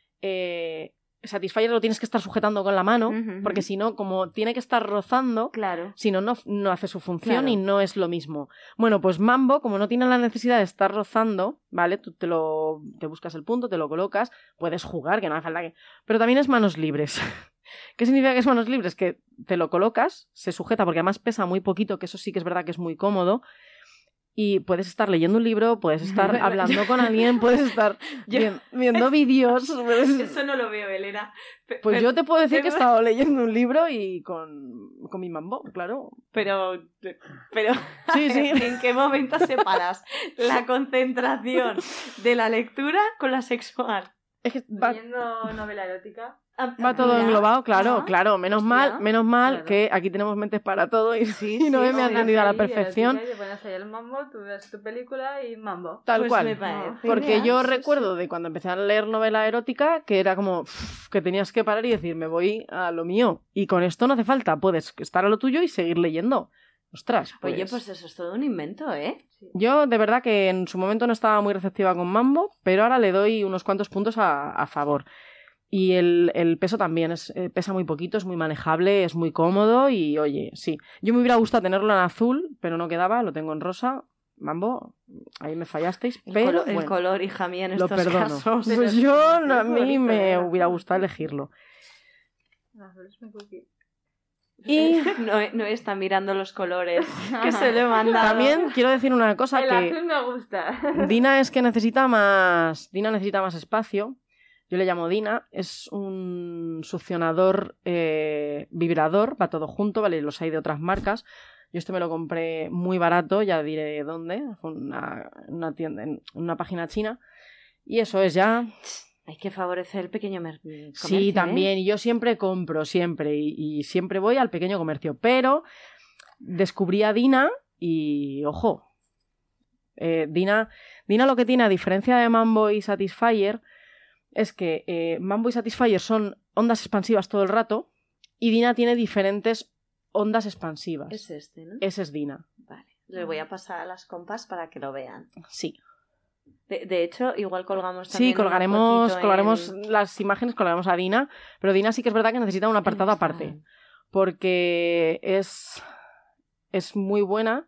Eh, Satisfyer lo tienes que estar sujetando con la mano, uh-huh. porque si no, como tiene que estar rozando, claro. si no, no, no hace su función claro. y no es lo mismo. Bueno, pues Mambo, como no tiene la necesidad de estar rozando, ¿vale? Tú te lo te buscas el punto, te lo colocas, puedes jugar, que no hace falta que... Pero también es manos libres. ¿Qué significa que es manos libres? Que te lo colocas, se sujeta, porque además pesa muy poquito, que eso sí que es verdad que es muy cómodo, y puedes estar leyendo un libro, puedes estar hablando con alguien, puedes estar yo... vi- viendo vídeos. Eso no lo veo, Elena. P- pues pero... yo te puedo decir que he estado leyendo un libro y con, con mi Mambo, claro. Pero, pero sí, sí. ¿en qué momento separas la concentración de la lectura con la sexual? Es que va... Leyendo novela erótica. Va todo Mira. englobado, claro, Ah, claro. Menos hostia. mal, menos mal Claro. que aquí tenemos mentes para todo y, Sí, y no sí, me ha sí, entendido a la Sí, perfección. erótica, y te pones ahí el mambo, tú ves tu película y mambo. Tal Pues cual. me parece Porque genial, yo sí, recuerdo de cuando empecé a leer novela erótica que era como uff, que tenías que parar y decir, me voy a lo mío. Y con esto no hace falta, puedes estar a lo tuyo y seguir leyendo. Ostras, pues... Oye, pues eso es todo un invento, ¿eh? Yo de verdad que en su momento no estaba muy receptiva con Mambo, pero ahora le doy unos cuantos puntos a, a favor. Y el, el peso también, es, eh, pesa muy poquito, es muy manejable, es muy cómodo y oye, sí. Yo me hubiera gustado tenerlo en azul, pero no quedaba, lo tengo en rosa. Mambo, ahí me fallasteis, El, pero colo- el bueno, color, hija mía, en lo estos perdono. casos. Pues yo, no, a es mí bonito, me ¿eh? hubiera gustado elegirlo. Azul es muy cookie. Y No, no está mirando los colores que se le mandan. también quiero decir una cosa El que azul me gusta. Dina es que necesita más, Dina necesita más espacio. Yo le llamo Dina, es un succionador eh, vibrador, va todo junto, ¿vale? Los hay de otras marcas. Yo este me lo compré muy barato, ya diré dónde, fue una, una tienda, en una página china. Y eso es ya... Hay que favorecer el pequeño mer- comercio. Sí, ¿eh? también, y yo siempre compro, siempre, y, y siempre voy al pequeño comercio. Pero descubrí a Dina y, ojo, eh, Dina, Dina lo que tiene, a diferencia de Mambo y Satisfyer, es que eh, Mambo y Satisfyer son ondas expansivas todo el rato y Dina tiene diferentes ondas expansivas. Es este, ¿no? Ese es Dina. Vale. Les voy a pasar a las compas para que lo vean. Sí. De, de hecho, igual colgamos también Sí, una colgaremos, fotito colgaremos en- las imágenes, colgaremos a Dina, pero Dina sí que es verdad que necesita un apartado en esta- aparte, porque es, es muy buena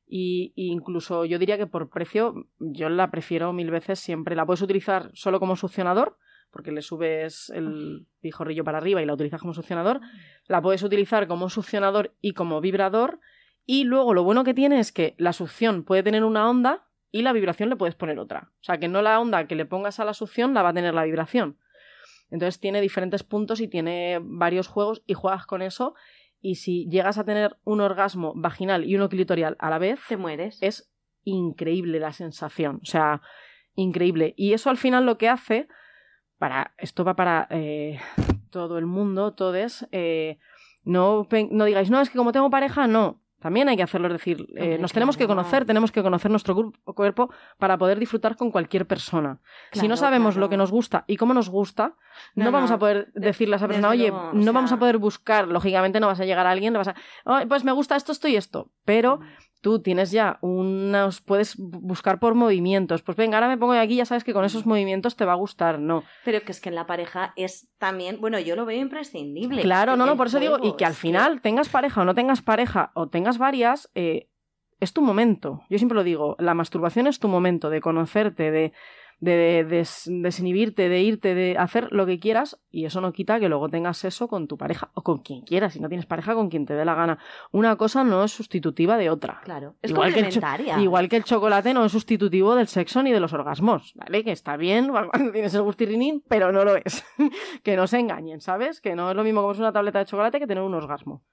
y, y incluso yo diría que por precio yo la prefiero mil veces siempre. La puedes utilizar solo como succionador, porque le subes el pijorrillo para arriba y la utilizas como succionador. La puedes utilizar como succionador y como vibrador, y luego lo bueno que tiene es que la succión puede tener una onda y la vibración le puedes poner otra. O sea, que no la onda que le pongas a la succión la va a tener la vibración. Entonces tiene diferentes puntos y tiene varios juegos y juegas con eso. Y si llegas a tener un orgasmo vaginal y uno clitorial a la vez, Te mueres. es increíble la sensación. O sea, increíble. Y eso al final lo que hace, para esto va para eh, todo el mundo, todes, eh, no, pe- no digáis, no, es que como tengo pareja, no. También hay que hacerlo, es decir, eh, Hombre, nos tenemos que claro. conocer, tenemos que conocer nuestro gru- cuerpo para poder disfrutar con cualquier persona. si no Claro, sabemos claro. lo que nos gusta y cómo nos gusta, no, No, vamos no. a poder De- decirle a esa persona, desde oye, luego, o no sea- vamos a poder buscar, lógicamente no vas a llegar a alguien, le vas a, "Ay, pues me gusta esto, esto y esto", pero tú tienes ya unos, puedes bu- buscar por movimientos, pues venga, ahora me pongo de aquí, ya sabes que con esos movimientos te va a gustar, no. Pero que es que en la pareja es también, bueno, yo lo veo imprescindible. Claro, no, no, El por eso digo, juego, y que al es final tengas pareja o no tengas pareja o tengas varias, eh, es tu momento. Yo siempre lo digo, la masturbación es tu momento de conocerte, de, de, de des- desinhibirte, de irte, de hacer lo que quieras, y eso no quita que luego tengas sexo con tu pareja o con quien quieras. Si no tienes pareja, con quien te dé la gana. Una cosa no es sustitutiva de otra. Claro, es Igual que, el cho- complementaria. igual que el chocolate no es sustitutivo del sexo ni de los orgasmos, ¿vale? Que está bien cuando tienes el gustirrinín, pero no lo es. Que no se engañen, ¿sabes? Que no es lo mismo comerse una tableta de chocolate que tener un orgasmo.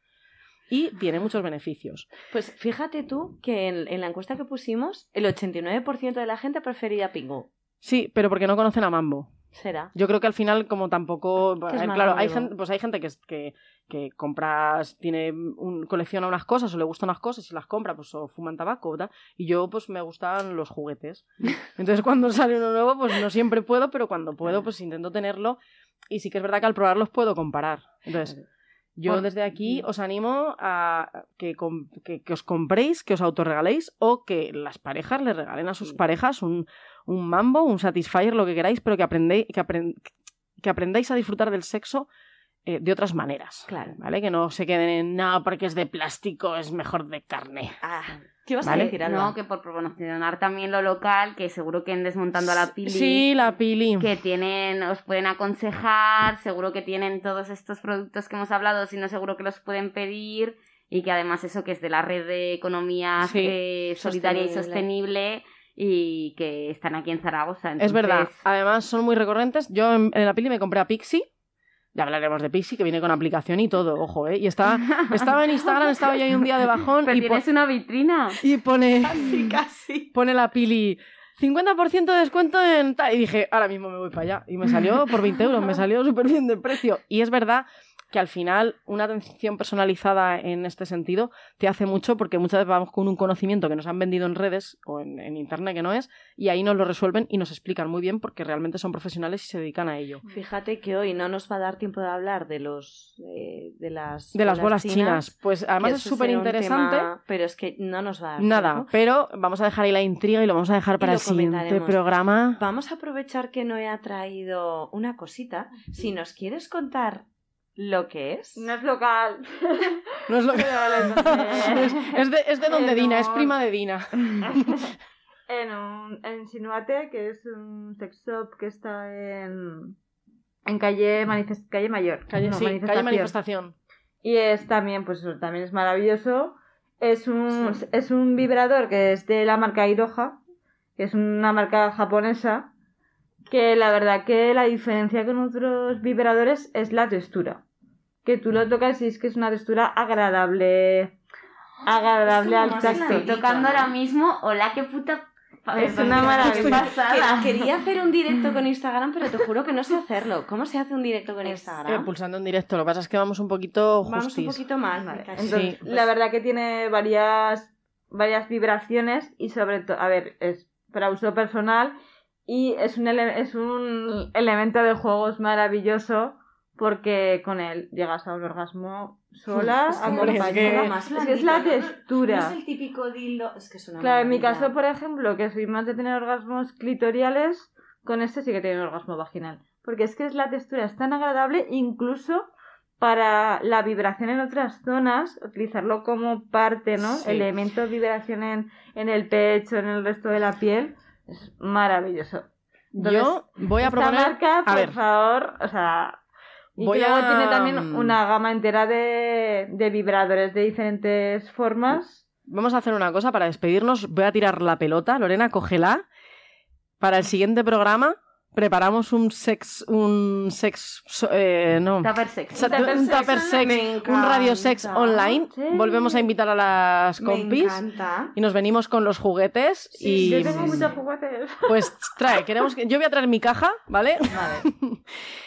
Y tiene muchos beneficios. Pues fíjate tú que en, en la encuesta que pusimos, el ochenta y nueve por ciento de la gente prefería Pingu. Sí, pero porque no conocen a Mambo. ¿Será? Yo creo que al final, como tampoco... Que es eh, más claro, hay nuevo. gente, pues hay gente que, es- que, que compras, tiene un, colecciona unas cosas o le gustan unas cosas y las compra, pues o fuman tabaco o tal. Y yo, pues me gustan los juguetes. Entonces, cuando sale uno nuevo, pues no siempre puedo, pero cuando puedo, pues intento tenerlo. Y sí que es verdad que al probarlos puedo comparar. Entonces... Yo Por- desde aquí os animo a que, com- que, que os compréis, que os autorregaléis o que las parejas le regalen a sus Sí. parejas un, un mambo, un Satisfyer, lo que queráis, pero que, aprendéis, que, apren- que aprendáis a disfrutar del sexo eh, de otras maneras. Claro. ¿Vale? Que no se queden en no, porque es de plástico, es mejor de carne. Ah, ¿qué vas Vale. a decir, Alba? No, que por promocionar también lo local, que seguro que en Desmontando a la Pili, Sí, la pili. que tienen, os pueden aconsejar, seguro que tienen todos estos productos que hemos hablado, si no seguro que los pueden pedir, y que además eso que es de la red de economía Sí. eh, solidaria y Sostenible. sostenible, y que están aquí en Zaragoza. Es verdad. Entonces, Además, son muy recurrentes. Yo en, en la pili me compré a Pixie. Ya hablaremos de Pixie, que viene con aplicación y todo, ojo, ¿eh? Y estaba, estaba en Instagram, estaba yo ahí un día de bajón pero y, po- tienes una vitrina. y pone, Casi, casi. pone la pili cincuenta por ciento de descuento en tal. Y dije, ahora mismo me voy para allá. Y me salió por veinte euros, me salió súper bien de precio. Y es verdad que al final una atención personalizada en este sentido te hace mucho, porque muchas veces vamos con un conocimiento que nos han vendido en redes o en, en internet que no es, y ahí nos lo resuelven y nos explican muy bien porque realmente son profesionales y se dedican a ello. Fíjate que hoy no nos va a dar tiempo de hablar de los eh, de las De las bolas chinas. Pues además que es eso súper será un interesante. tema, pero es que no nos va a dar Nada, tiempo. pero vamos a dejar ahí la intriga y lo vamos a dejar para lo el siguiente comentaremos. programa. Vamos a aprovechar que Noé ha traído una cosita. Si nos quieres contar lo que es. No es local. No es lo que... es, es de, es de donde Eh, Dina, no. es prima de Dina. en, un, en Sinuate, que es un sex shop que está en, en calle, manifest, calle Mayor. Calle, No, sí, calle manifestación. Y es también, pues eso, también es maravilloso. Es un, es un vibrador que es de la marca Iroha, que es una marca japonesa, que la verdad que la diferencia con otros vibradores es la textura. Que tú lo tocas y es que es una textura agradable, agradable Es como al más tacto. Estoy blandito, tocando ¿no? ahora mismo, hola, qué puta... Es Perdón, una qué maravilla. pasada. Que- quería hacer un directo con Instagram, pero te juro que no sé hacerlo. ¿Cómo se hace un directo con Eh, Instagram? pulsando en directo. Lo que pasa es que vamos un poquito Vamos justis. un poquito mal. Vale, me cacho. entonces, Sí. la verdad que tiene varias, varias vibraciones y sobre todo, a ver, es para uso personal y es un, ele- es un elemento de juegos maravilloso porque con él llegas a un orgasmo sola, Es que Hombre, es acompañada. que- más Es que es la blandito, ¿no? textura. No es el típico dildo, es que es una Claro, en mi maravilla. caso, por ejemplo, que soy más de tener orgasmos clitoriales, con este sí que tengo un orgasmo vaginal. Porque es que es la textura es tan agradable, incluso para la vibración en otras zonas, utilizarlo como parte, ¿no? Sí. Elemento de vibración en, en el pecho, en el resto de la piel, es maravilloso. Entonces, Yo voy a esta proponer... marca, a por ver, favor, o sea... Y Voy que luego a- tiene también una gama entera de, de vibradores de diferentes formas. vamos a hacer una cosa para despedirnos. Voy a tirar la pelota. Lorena, cógela. Para el siguiente programa preparamos un sex... Un sex... so- eh, no... Tupper sex. Sa- Tupper un sex tupper sex, me un radio sex encanta. online. Sí. Volvemos a invitar a las Me compis encanta. y nos venimos con los juguetes. Sí, y Yo tengo sí, muchos sí. juguetes. pues trae, queremos que yo voy a traer mi caja, ¿vale? Vale.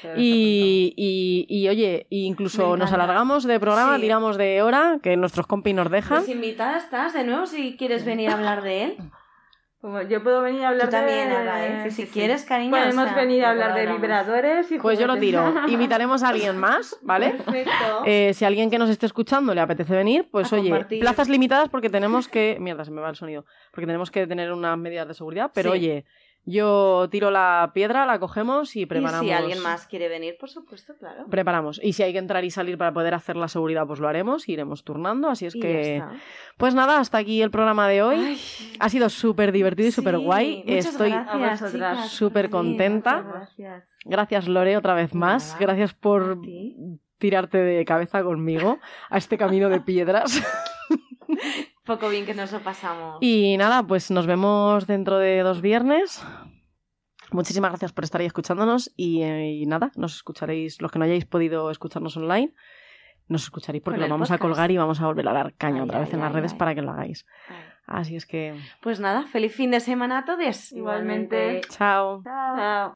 Y, y, y, oye, Me incluso nos encanta. alargamos de programa, Sí. tiramos de hora, que nuestros compis nos dejan. Pues invitada estás de nuevo si quieres venir a hablar de él. Como yo puedo venir a hablar Tú también, de... Alba, ¿eh? Si Sí, sí. quieres, cariño. Podemos o sea, venir a luego hablar de hablamos. vibradores y Pues yo lo juguetes. tiro. Invitaremos a alguien más, ¿vale? Perfecto. Eh, si alguien que nos esté escuchando le apetece venir, pues A oye, compartir. plazas limitadas porque tenemos que... Mierda, se me va el sonido. Porque tenemos que tener unas medidas de seguridad, pero Sí. oye, yo tiro la piedra, la cogemos y preparamos... Y si alguien más quiere venir, por supuesto, claro. Preparamos. Y si hay que entrar y salir para poder hacer la seguridad, pues lo haremos, iremos turnando, así es Y que... ya está. Pues nada, hasta aquí el programa de hoy. Ay, Ha sido súper divertido y sí, súper guay. muchas Estoy gracias, a vosotras. chicas, por súper venir. contenta. Muchas gracias. Gracias, Lore, otra vez más. Nada, Gracias por a ti. tirarte de cabeza conmigo a este camino de piedras. Poco bien que nos lo pasamos. Y nada, pues nos vemos dentro de dos viernes. Muchísimas gracias por estar ahí escuchándonos y, eh, y nada, nos escucharéis, los que no hayáis podido escucharnos online, nos escucharéis porque Con lo el vamos a podcast. colgar y vamos a volver a dar caña Ay, otra vez ay, en las ay, redes ay. para que lo hagáis. Ay. Así es que... Pues nada, feliz fin de semana a todos. Igualmente. Chao. Chao.